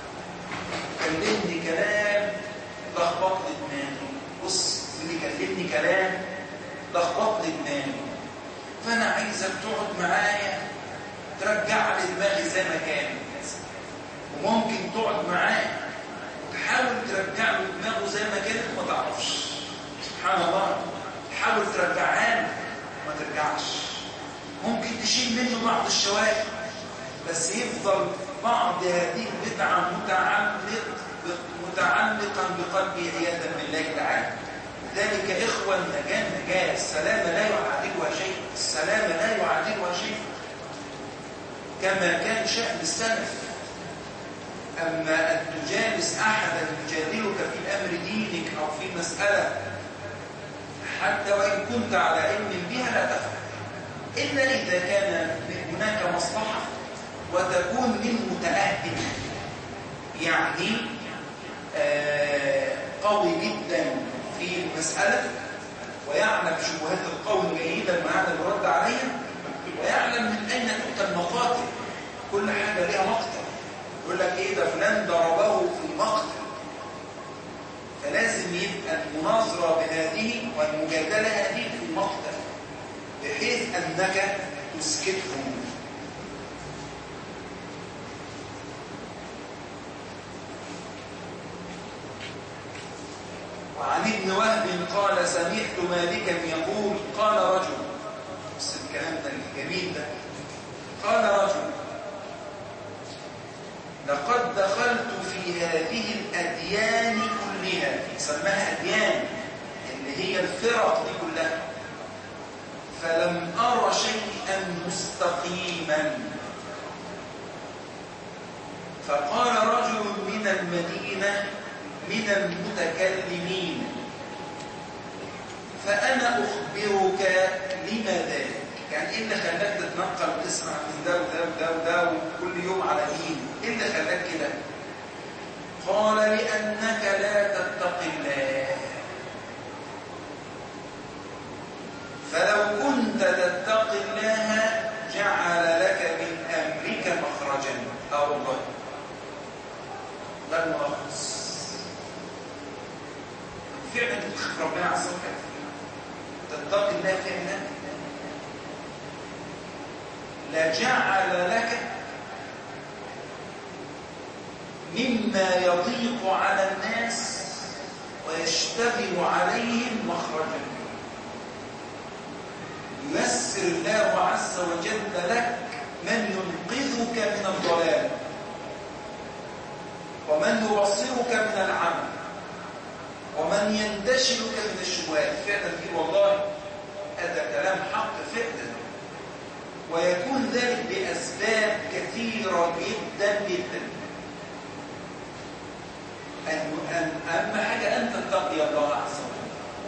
كلمني كلام لخبط لي دماغي، بص اللي كلمني كلام لخبط لي دماغي، فأنا عايزك تقعد معايا ترجع لي دماغي زي ما كانت. وممكن تقعد معاه وتحاول ترجع له دماغه زي ما كانت وما تعرفش. سبحان الله، تحاول ترجعها له ما ترجعش. ممكن تشيل منه بعض الشوائب بس يفضل بعض هذه البدعة متعلق متعلقا بقلبه عياذا بالله تعالى. ذلك إخوة النجاة نجاة، السلامة لا يعادلها شيء، السلامة لا يعادلها شيء كما كان شأن السلف. أما أن تجالس أحدا يجادلك في أمر دينك أو في مسألة حتى وإن كنت على علم بها لا تفعل إلا إذا كان هناك مصلحة وتكون من متأهل، يعني آه قوي جدا في المسألة ويعلم شبهات القوم جيدا ويعلم الرد عليها ويعلم من أين تؤتى المقاتل. كل حاجة لها مقتل، يقول لك إيه ده فلان ضربه في المقتل، فلازم يبقى المناظرة بهذه والمجادلة هذه في المقتل بحيث أنك تسكتهم. وعن ابن وهب قال سمعت مالكا يقول قال رجل، بس الكلام ده الجميل ده، قال رجل لقد دخلت في هذه الأديان كلها، سماها أديان اللي هي الفرق دي كلها، فلم أرى شيئا مستقيما. فقال رجل من المدينة من المتكلمين فأنا أخبرك لما ذلك. يعني ايه اللي خلاك تتنقل وتسمع من ده وده وده وده وكل يوم على دين؟ ايه اللي خلاك كده؟ قال لأنك لا تتقي الله. فلو كنت تتقي الله جعل لك من أمرك مخرجا. اه والله ده الملخص. فعلا تخاف ربنا عز وجل، تتقي الله فعلا، لجعل لك مما يضيق على الناس ويشتغل عليهم مخرجا. ييسر الله عز وجل لك من ينقذك من الضلال ومن يبصرك من العمى ومن ينتشلك من الشبهات. فعلا دي والله هذا كلام حق فعلا، ويكون ذلك بأسباب كثيرة جدا جدا. أن أهم حاجة أن تتقي الله عز وجل.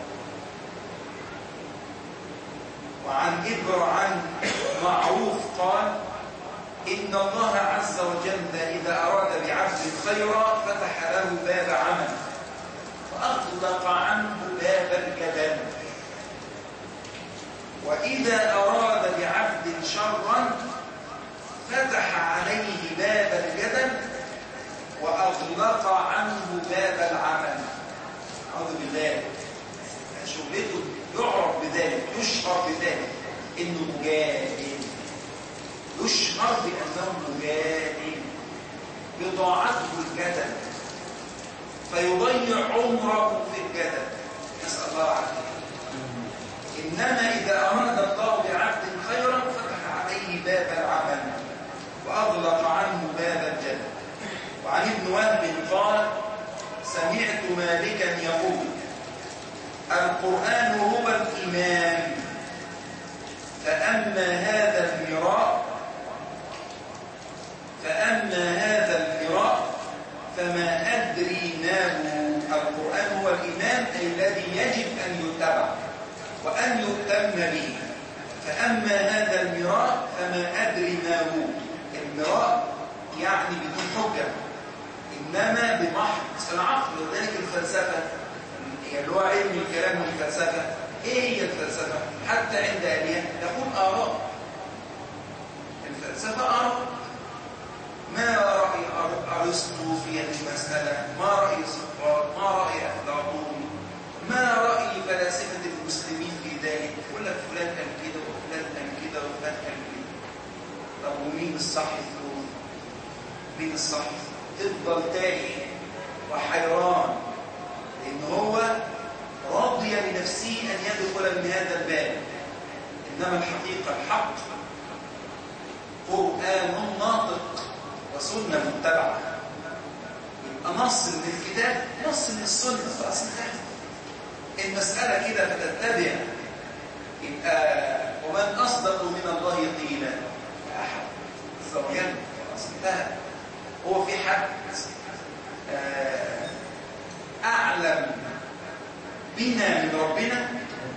وعن إبر عن معروف قال إن الله عز وجل إذا أراد بعبد خيرا فتح له باب عمل وأغلق عنه باب الجبل، وإذا أراد بعبد شرا فتح عليه باب الجبل وأغلق عنه باب العمل. أعوذ بالله، شغلته يعرف بذلك، يشهر بذلك إنه مجاهد، يشهر بأنه مجاهد، بضاعته الجدل فيضيع عمره في الجدل، نسأل الله العافية. إنما إذا أراد الله بعبد خيرا فتح عليه باب العمل وأغلق عنه باب الجدل. وعن ابن وهب قال سمعت مالكا يقول القرآن هو الإمام، فأما هذا المراء فأما هذا المراء فما أدري ما هو. القرآن هو الإمام أي الذي يجب أن يتبع وأن يهتم به. فأما هذا المراء فما أدري ما هو. المراء يعني بدون حجة، إنما بمحض العقل. وذلك الفلسفة اللي هو علم الكلام والفلسفة، إيه هي الفلسفة؟ حتى عند أهلها يقول آراء. الفلسفة آراء. ما رأي أرسطو في هذه المسألة؟ ما رأي سقراط؟ ما رأي أفلاطون؟ ما رأي فلاسفة المسلمين في ذلك؟ يقول لك فلان قال كده وفلان قال كده وفلان قال كده. طب ومين الصح فيهم؟ مين الصح؟ تفضل تايه وحيران، لأن هو راضي لنفسه أن يدخل من هذا الباب. إنما الحقيقة الحق قرآن ناطق وسنة متبعة. يبقى نص من الكتاب نص من السنة، خلاص انتهت المسألة كده فتتبع. يبقى ومن أصدق من الله قيلا أحد عز وجل، خلاص انتهت. هو في حد أعلم بنا من ربنا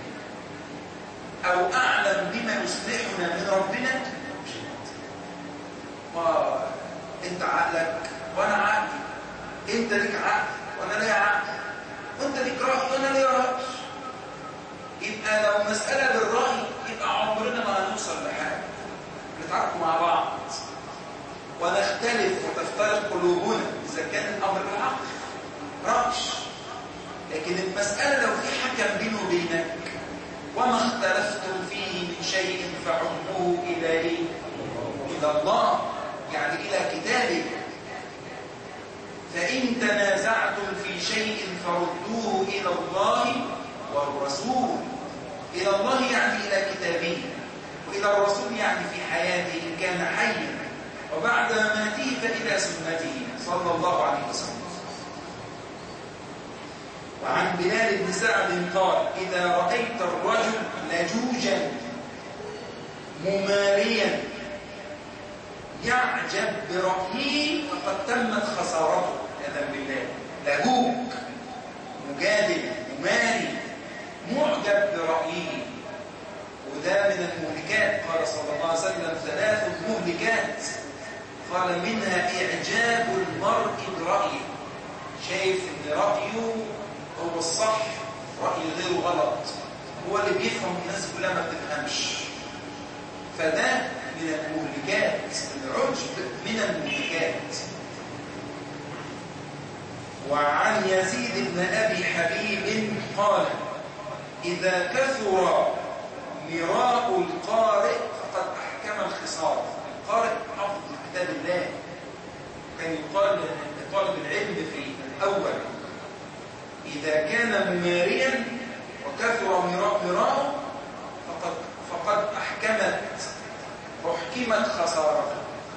أو أعلم بما يصلحنا من ربنا؟ وانت عقلك وانا عقلي، انت ليك عقل وانا ليا عقل، وانت ليك رأي وانا ليا رأي. يبقى لو مسألة بالرأي يبقى عمرنا ما هنوصل لحاجة. نتعارك مع بعض ونختلف وتفترق قلوبنا إذا كان الأمر بالعقل رأي. لكن المسألة لو في حكم بينه وبينك وما اختلفتم فيه من شيء فحكمه إلى إيه؟ إلى الله، يعني إلى كتابه. فإن تنازعتم في شيء فردوه إلى الله والرسول. إلى الله يعني إلى كتابه، وإلى الرسول يعني في حياته إن كان حيا، وبعد مماته فإلى سنته صلى الله عليه وسلم. وعن بلال بن سعد قال إذا رأيت الرجل لجوجا مماريا يعجب برأيه فقد تمت خسارته. يا بالله، لجوج مجادل مماري معجب برأيه وده من المهلكات. قال صلى الله عليه وسلم ثلاث مهلكات، قال منها إعجاب المرء برأيه، شايف إن رأيه هو الصح، رأي غيره غلط، هو اللي بيفهم، الناس كلها ما بتفهمش. فده من المهلكات، العجب من المهلكات. وعن يزيد بن أبي حبيب قال إذا كثر مراء القارئ فقد أحكم الخصام. القارئ حفظ كتاب الله، كان يقال لطالب العلم في الأول إذا كان مماريا وكثر مراءه فقد, فقد أحكمت أحكمت خسارته.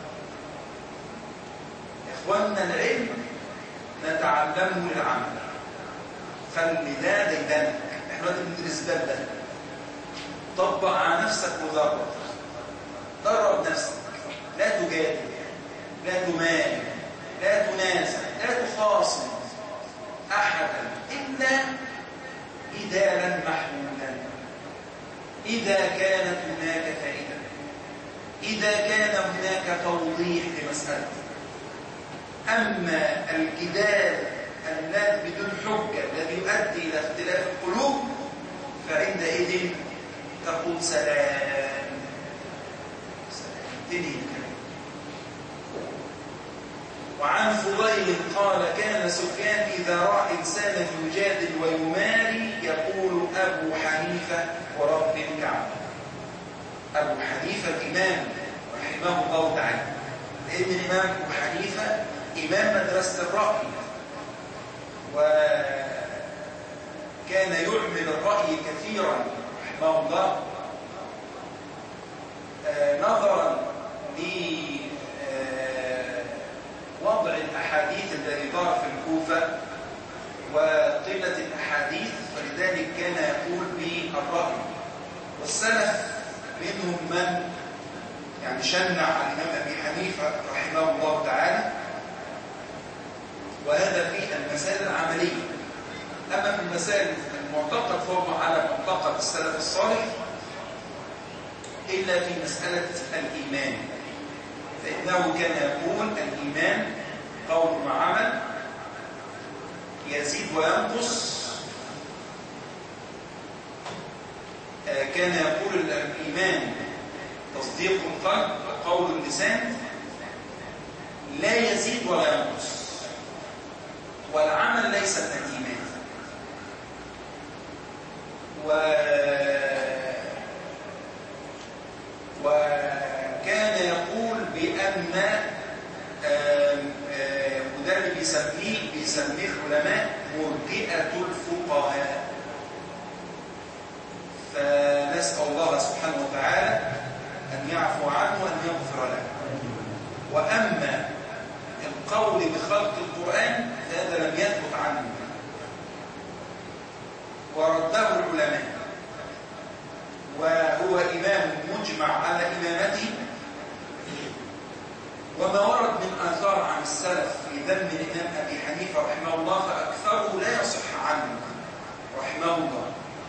إخواننا العلم نتعلمه للعمل، خلي ده ديدنك. احنا بندرس ده ده طبق على نفسك وجرب، درب نفسك، لا تجادل، لا تمال، لا تنازع، لا تخاصم أحدا إلا إدالا محمودا، إذا كانت هناك فائدة، إذا كان هناك توضيح لمسألة. أما الجدال الذي بدون حجة الذي يؤدي إلى اختلاف القلوب فعندئذ تقول سلام سلام. وعن فضيل قال كان سفيان إذا رأى إنسانا يجادل ويماري يقول أبو حنيفة ورب الكعبة. أبو حنيفة الإمام رحمه الله تعالى، لأن الإمام أبو حنيفة إمام مدرسة الرأي، وكان يعمل الرأي كثيرا رحمه الله، آه نظرا لوضع الأحاديث التي دار في الكوفة وقلة الأحاديث، ولذلك كان يقول بالرأي. والسلف منهم من يعني شنع على الإمام أبي حنيفة رحمه الله تعالى، وهذا في المسائل العملية. أما في المسائل المعتقد فهو على معتقد السلف الصالح، إلا في مسألة الإيمان، فإنه كان يقول الإيمان قول وعمل، يزيد وينقص. كان يقول الإيمان تصديق القلب وقول اللسان لا يزيد ولا ينقص، والعمل ليس من الإيمان. و... وكان يقول بأن وده اللي بيسميه بيسميه العلماء مرجئة الفقهاء. فنسأل الله سبحانه وتعالى أن يعفو عنه وأن يغفر له. وأما القول بخلق القرآن فهذا لم يثبت عنه، ورده العلماء، وهو إمام مجمع على إمامته. وما ورد من آثار عن السلف في ذم الإمام أبي حنيفة رحمه الله فأكثره لا يصح عنه رحمه الله.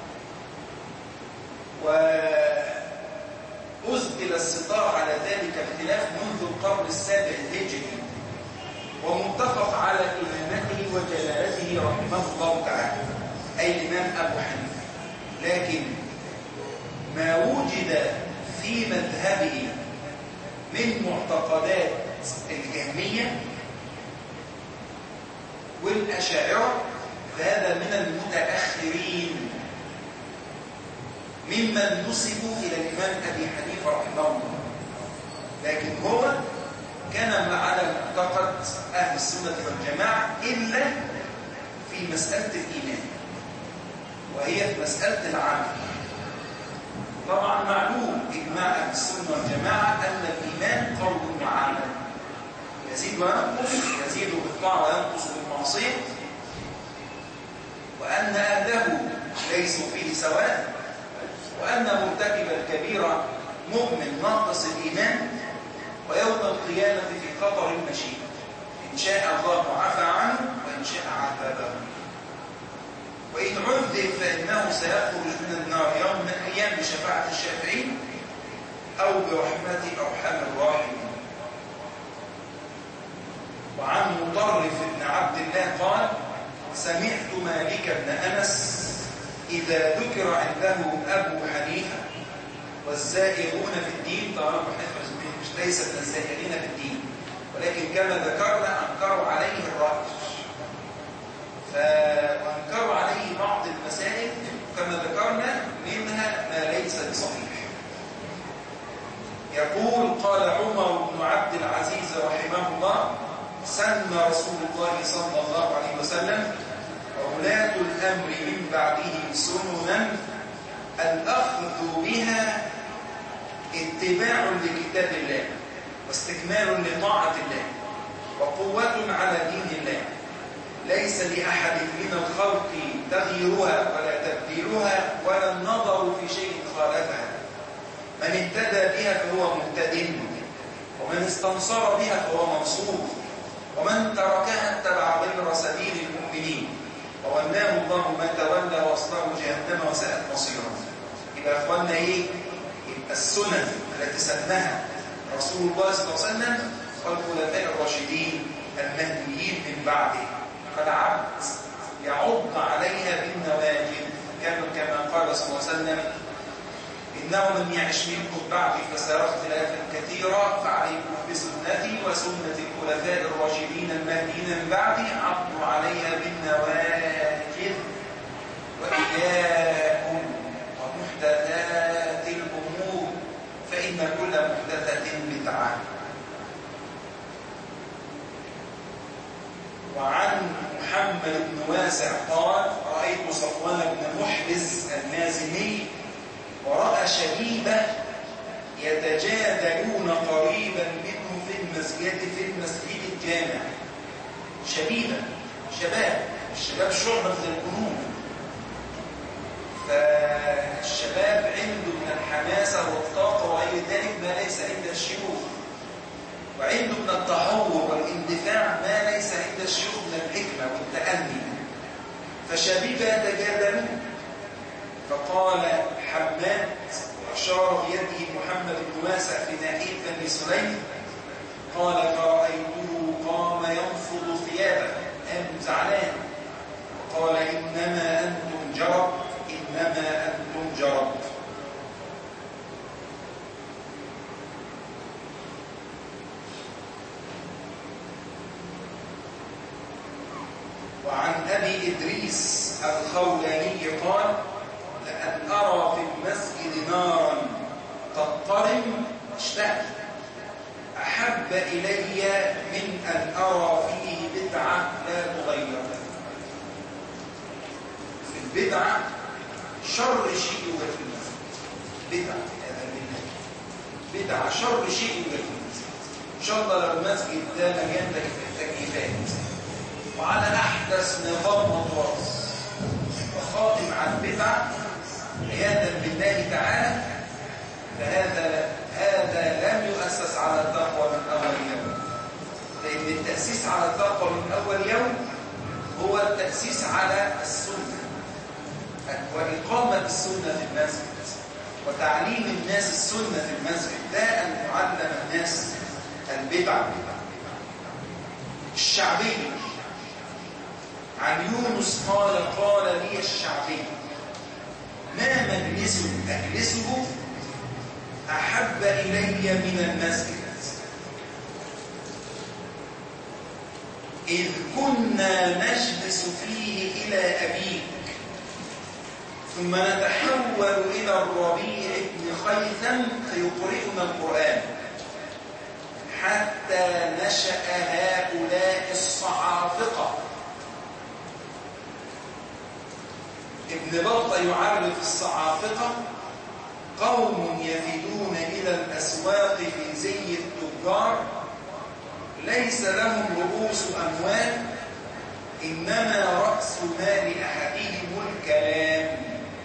وأزدل الستار على ذلك اختلاف منذ القرن السابع الهجري، ومتفق على إمامته وجلالته رحمه الله تعالى، أي الإمام أبو حنيفة. لكن ما وجد في مذهبه من معتقدات الجهمية والأشاعرة فهذا من المتأخرين ممن نسبوا إلى الإمام أبي حنيفة رحمه الله. لكن هو كان على معتقد أهل السنة والجماعة إلا في مسألة الإيمان، وهي في مسألة العمل. طبعا معلوم إجماع أهل السنة والجماعة أن الإيمان قول وعمل، يزيد وينقص، يزيد بالطاعة وينقص بالمعصية، وأن أهله ليسوا فيه سواء، وأن مرتكب الكبيرة مؤمن ناقص الإيمان، ويوم القيامة في خطر المشيئة، إن شاء الله عفى عنه وإن شاء عذبه. وإن عذب فإنه سيخرج من النار يوم من الأيام بشفاعة الشافعين أو برحمة أرحم الراحمين. وعن مطرف بن عبد الله قال: سمعت مالك بن أنس إذا ذكر عنده أبو حنيفة والزائغون في الدين، طبعا أبو حنيفة مش ليس من الزائغين في الدين، ولكن كما ذكرنا أنكروا عليه الرأي، فأنكروا عليه بعض المسائل كما ذكرنا منها ما ليس بصحيح. يقول: قال عمر بن عبد العزيز رحمه الله: سن رسول الله صلى الله عليه وسلم وولاة الأمر من بعده سننا الأخذ بها اتباع لكتاب الله واستكمال لطاعة الله وقوة على دين الله، ليس لأحد من الخلق تغييرها ولا تبديلها ولا النظر في شيء خالفها. من اهتدى بها فهو مهتد، ومن استنصر بها فهو منصور، ومن تركها اتبع غير سبيل المؤمنين وولاه الله ما تولى واصله جهنم وساءت مصيرا. يبقى اخواننا ايه؟ يبقى السنن التي سنها رسول الله صلى الله عليه وسلم والخلفاء الراشدين المهديين من بعده، فالعبد يعض عليها بالنواجذ كما قال صلى الله عليه وسلم: إنه من يعش منكم بعدي فسيرى اختلافا كثيرا فعليكم بسنتي وسنة الخلفاء الراشدين المهديين من بعدي عضوا عليها بالنواجذ وإياكم ومحدثات الأمور فإن كل محدثة بدعة. وعن محمد بن واسع قال: رأيت صفوان بن محرز المازني ورأى شبيبة يتجادلون قريبا منه في المسجد في المسجد الجامع. شبيبة شباب، الشباب شعبة زي الجنون، فالشباب عنده من الحماسة والطاقة وغير ذلك ما ليس عند الشيوخ، وعنده من التهور والاندفاع ما ليس عند الشيوخ من الحكمة والتأني. فشبيبة يتجادلون، فقال حماد وأشار بيده محمد بن واسع في ناحية بني سليم، قال: فرأيته قام ينفض ثيابه، قام زعلان، وقال: إنما أنتم جرب، إنما أنتم جرب. وعن أبي إدريس الخولاني قال: لأن أرى في المسجد نارا تضطرم اشتهت أحب إلي من أن أرى فيه بدعة لا تغير. في البدعة شر شيء يوجد في المسجد، بدعة هذا بالله، بدعة شر شيء يوجد في المسجد. إن شاء الله لو المسجد ده مليان تكييفات وعلى أحدث نظام مطواز وخاتم عن بدعة عياذا بالله تعالى، فهذا هذا لم يؤسس على التقوى من أول يوم، لأن التأسيس على التقوى من أول يوم هو التأسيس على السنة وإقامة السنة في المسجد وتعليم الناس السنة في المسجد، لا أن يعلم الناس البدع. الشعبي عن يونس قال: قال لي الشعبي: ما مجلس أجلسه أحب إلي من المسجد إذ كنا نجلس فيه إلى أبيك ثم نتحول إلى الربيع بن خيثم فيقرئنا القرآن حتى نشأ هؤلاء الصعافقة. ابن بطة يعرف الصعافقة: قوم يفدون إلى الأسواق في زي التجار ليس لهم رؤوس أموال إنما رأس مال أحدهم الكلام،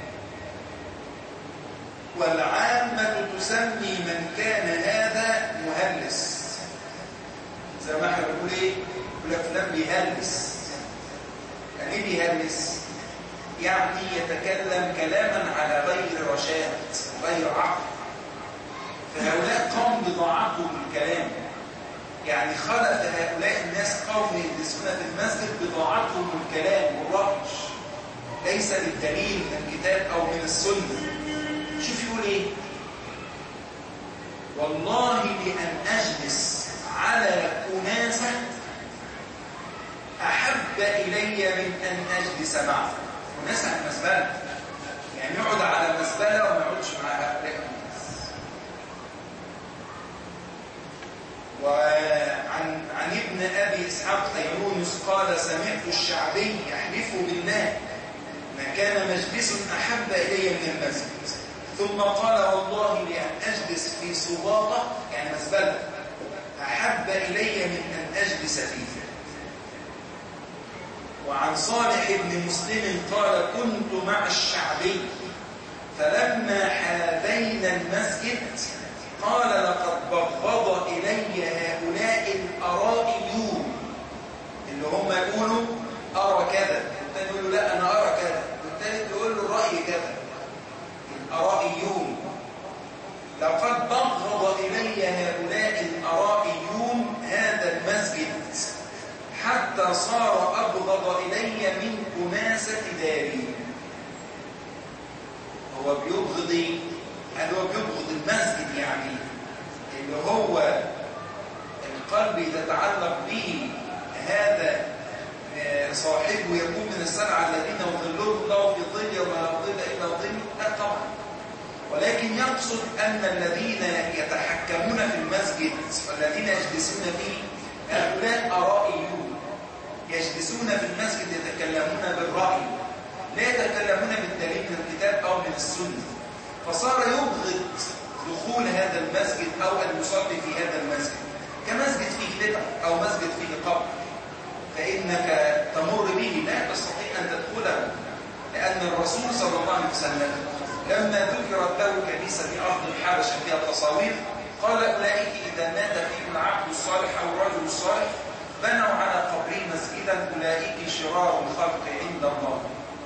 والعامة تسمي من كان هذا مهلس. زي ما احنا بنقول ايه؟ يقول لك فلان بيهلس. يعني ايه بيهلس؟ يعني يتكلم كلاما على غير رشاد غير عقل. فهؤلاء قوم بضاعتهم الكلام، يعني خلق هؤلاء الناس قوم يجلسون في المسجد بضاعتهم الكلام والرأي، ليس بالدليل من الكتاب أو من السنة. شوف يقول إيه؟ والله لأن أجلس على كناسة أحب إلي من أن أجلس معه. كناسة عن مسبلة، يعني يقعد على مسبلة وما يقعدش مع هؤلاء الناس. وعن عن ابن أبي إسحاق يونس قال سمعت الشعبي يحلف بالله ما كان مجلس أحب إلي من المسجد، ثم قال والله لأن أجلس في سباطة يعني مسبلة أحب إلي من أن أجلس فيه. وعن صالح بن مسلم قال كنت مع الشعبي فلما حاذينا المسجد قال لقد بغض إلي هؤلاء الأرائيون، اللي هم يقولوا أرى كذا، والثاني يقول له لا أنا أرى كذا، والثالث يقول له الرأي كذا، الأرائيون. لقد بغض إلي هؤلاء الأرائيون هذا المسجد حتى صار أبغض إلي من كناسة داري. هو بيبغض، هل هو بيبغض المسجد يعني اللي هو القلب يتعلق به هذا صاحبه يكون من السبعة الذين يظلهم الله في ظل يوم لا ظل إلا ظل؟ لا طبعا، ولكن يقصد أن الذين يتحكمون في المسجد والذين يجلسون فيه هؤلاء أرائيون، يجلسون في المسجد يتكلمون بالرأي، لا يتكلمون بالدليل من الكتاب أو من السنة، فصار يبغض دخول هذا المسجد أو أن يصلي في هذا المسجد. كمسجد فيه بدعة أو مسجد فيه قبر فإنك تمر به لا تستطيع أن تدخله، لأن الرسول صلى الله عليه وسلم لما ذكرت له كنيسة في أرض الحبشة فيها تصاوير قال أولئك إذا مات فيهم العبد الصالح أو الرجل الصالح بنوا على قبره مسجدا أولئك شرار الخلق عند الله.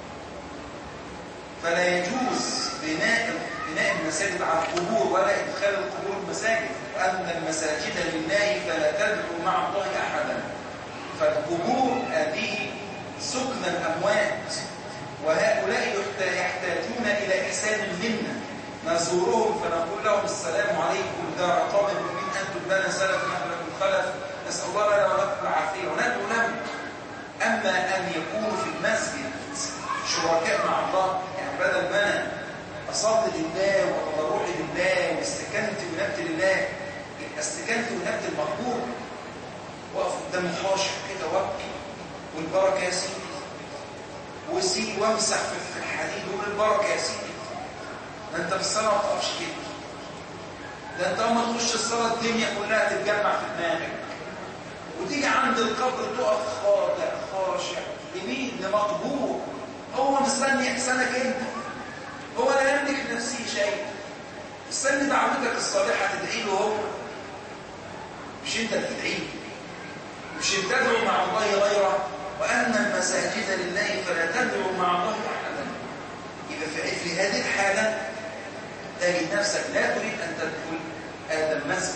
فلا يجوز بناء بناء المساجد على القبور ولا إدخال القبور المساجد، وأن المساجد لله فلا تدعوا مع الله أحدا. فالقبور هذه سكن الأموات، وهؤلاء يحتاجون إلى إحسان منا، نزورهم فنقول لهم السلام عليكم دار قوم مؤمنين أنتم لنا سلف نحن لكم خلف، نسأل الله لنا ولكم العافية وندعو لهم. أما أن يكونوا في المسجد شركاء مع الله، يعني بدل ما أنا أصلي لله وتضرعي لله واستكنت ونبت لله، استكنت ونبت المقبول، وقف قدام خاشع كده وابكي والبركة يا سيدي، وسيب وامسح في الحديد والبركة يا سيدي. ده انت في الصلاة ما تقفش كده، ده انت اما تخش الصلاة الدنيا كلها تتجمع في دماغك، وتيجي عند القبر تقف خاضع خاشع لمين؟ لمقبور، هو مستني احسانك انت، هو لا يملك نفسه شيء، استني دعوتك الصالحة تدعي له هو، مش انت اللي تدعي له، مش تدعو مع الله غيره، وأن المساجد لله فلا تدعو مع الله أحدا. إذا في هذه الحالة تجد نفسك لا تريد أن تدخل هذا المسجد.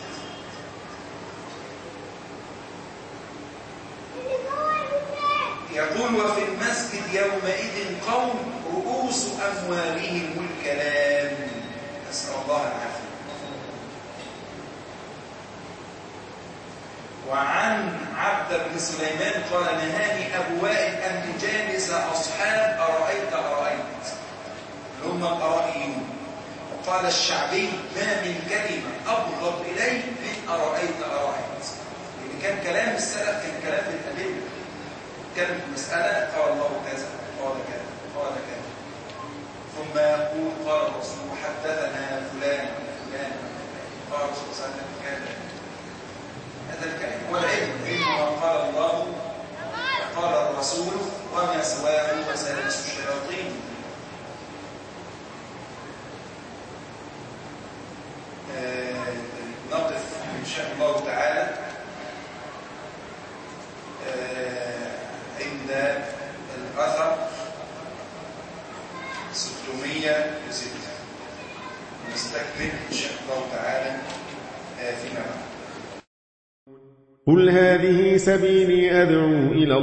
يقول وفي المسجد يومئذ قوم رؤوس أموالهم الكلام، نسأل الله العافية. وعن عبد بن سليمان قال نهاني أبو وائل أن تجالس أصحاب أرأيت أرأيت اللي هم الأرائيون. وقال الشعبي ما من كلمة أبغض إلي من أرأيت أرأيت، يعني كان كلام السلف كان كلام بالأدلة، كان المسألة قال الله كذا قال كذا قال كذا، ثم يقول قال الرسول حدثنا فلان فلان قال الرسول صلى الله عليه وسلم كذا. هذا الكلام والعلم إنما قال الله قال الرسول وما سواه وسلس الشياطين. آه نقف إن شاء الله تعالى آه عند الأثر ستمائة وستة. نستكمل إن شاء الله تعالى فيما بعد. قل هذه سبيلي أدعو إلى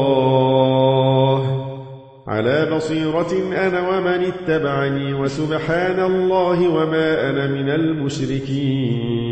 الله على بصيرة أنا ومن اتبعني وسبحان الله وما أنا من المشركين.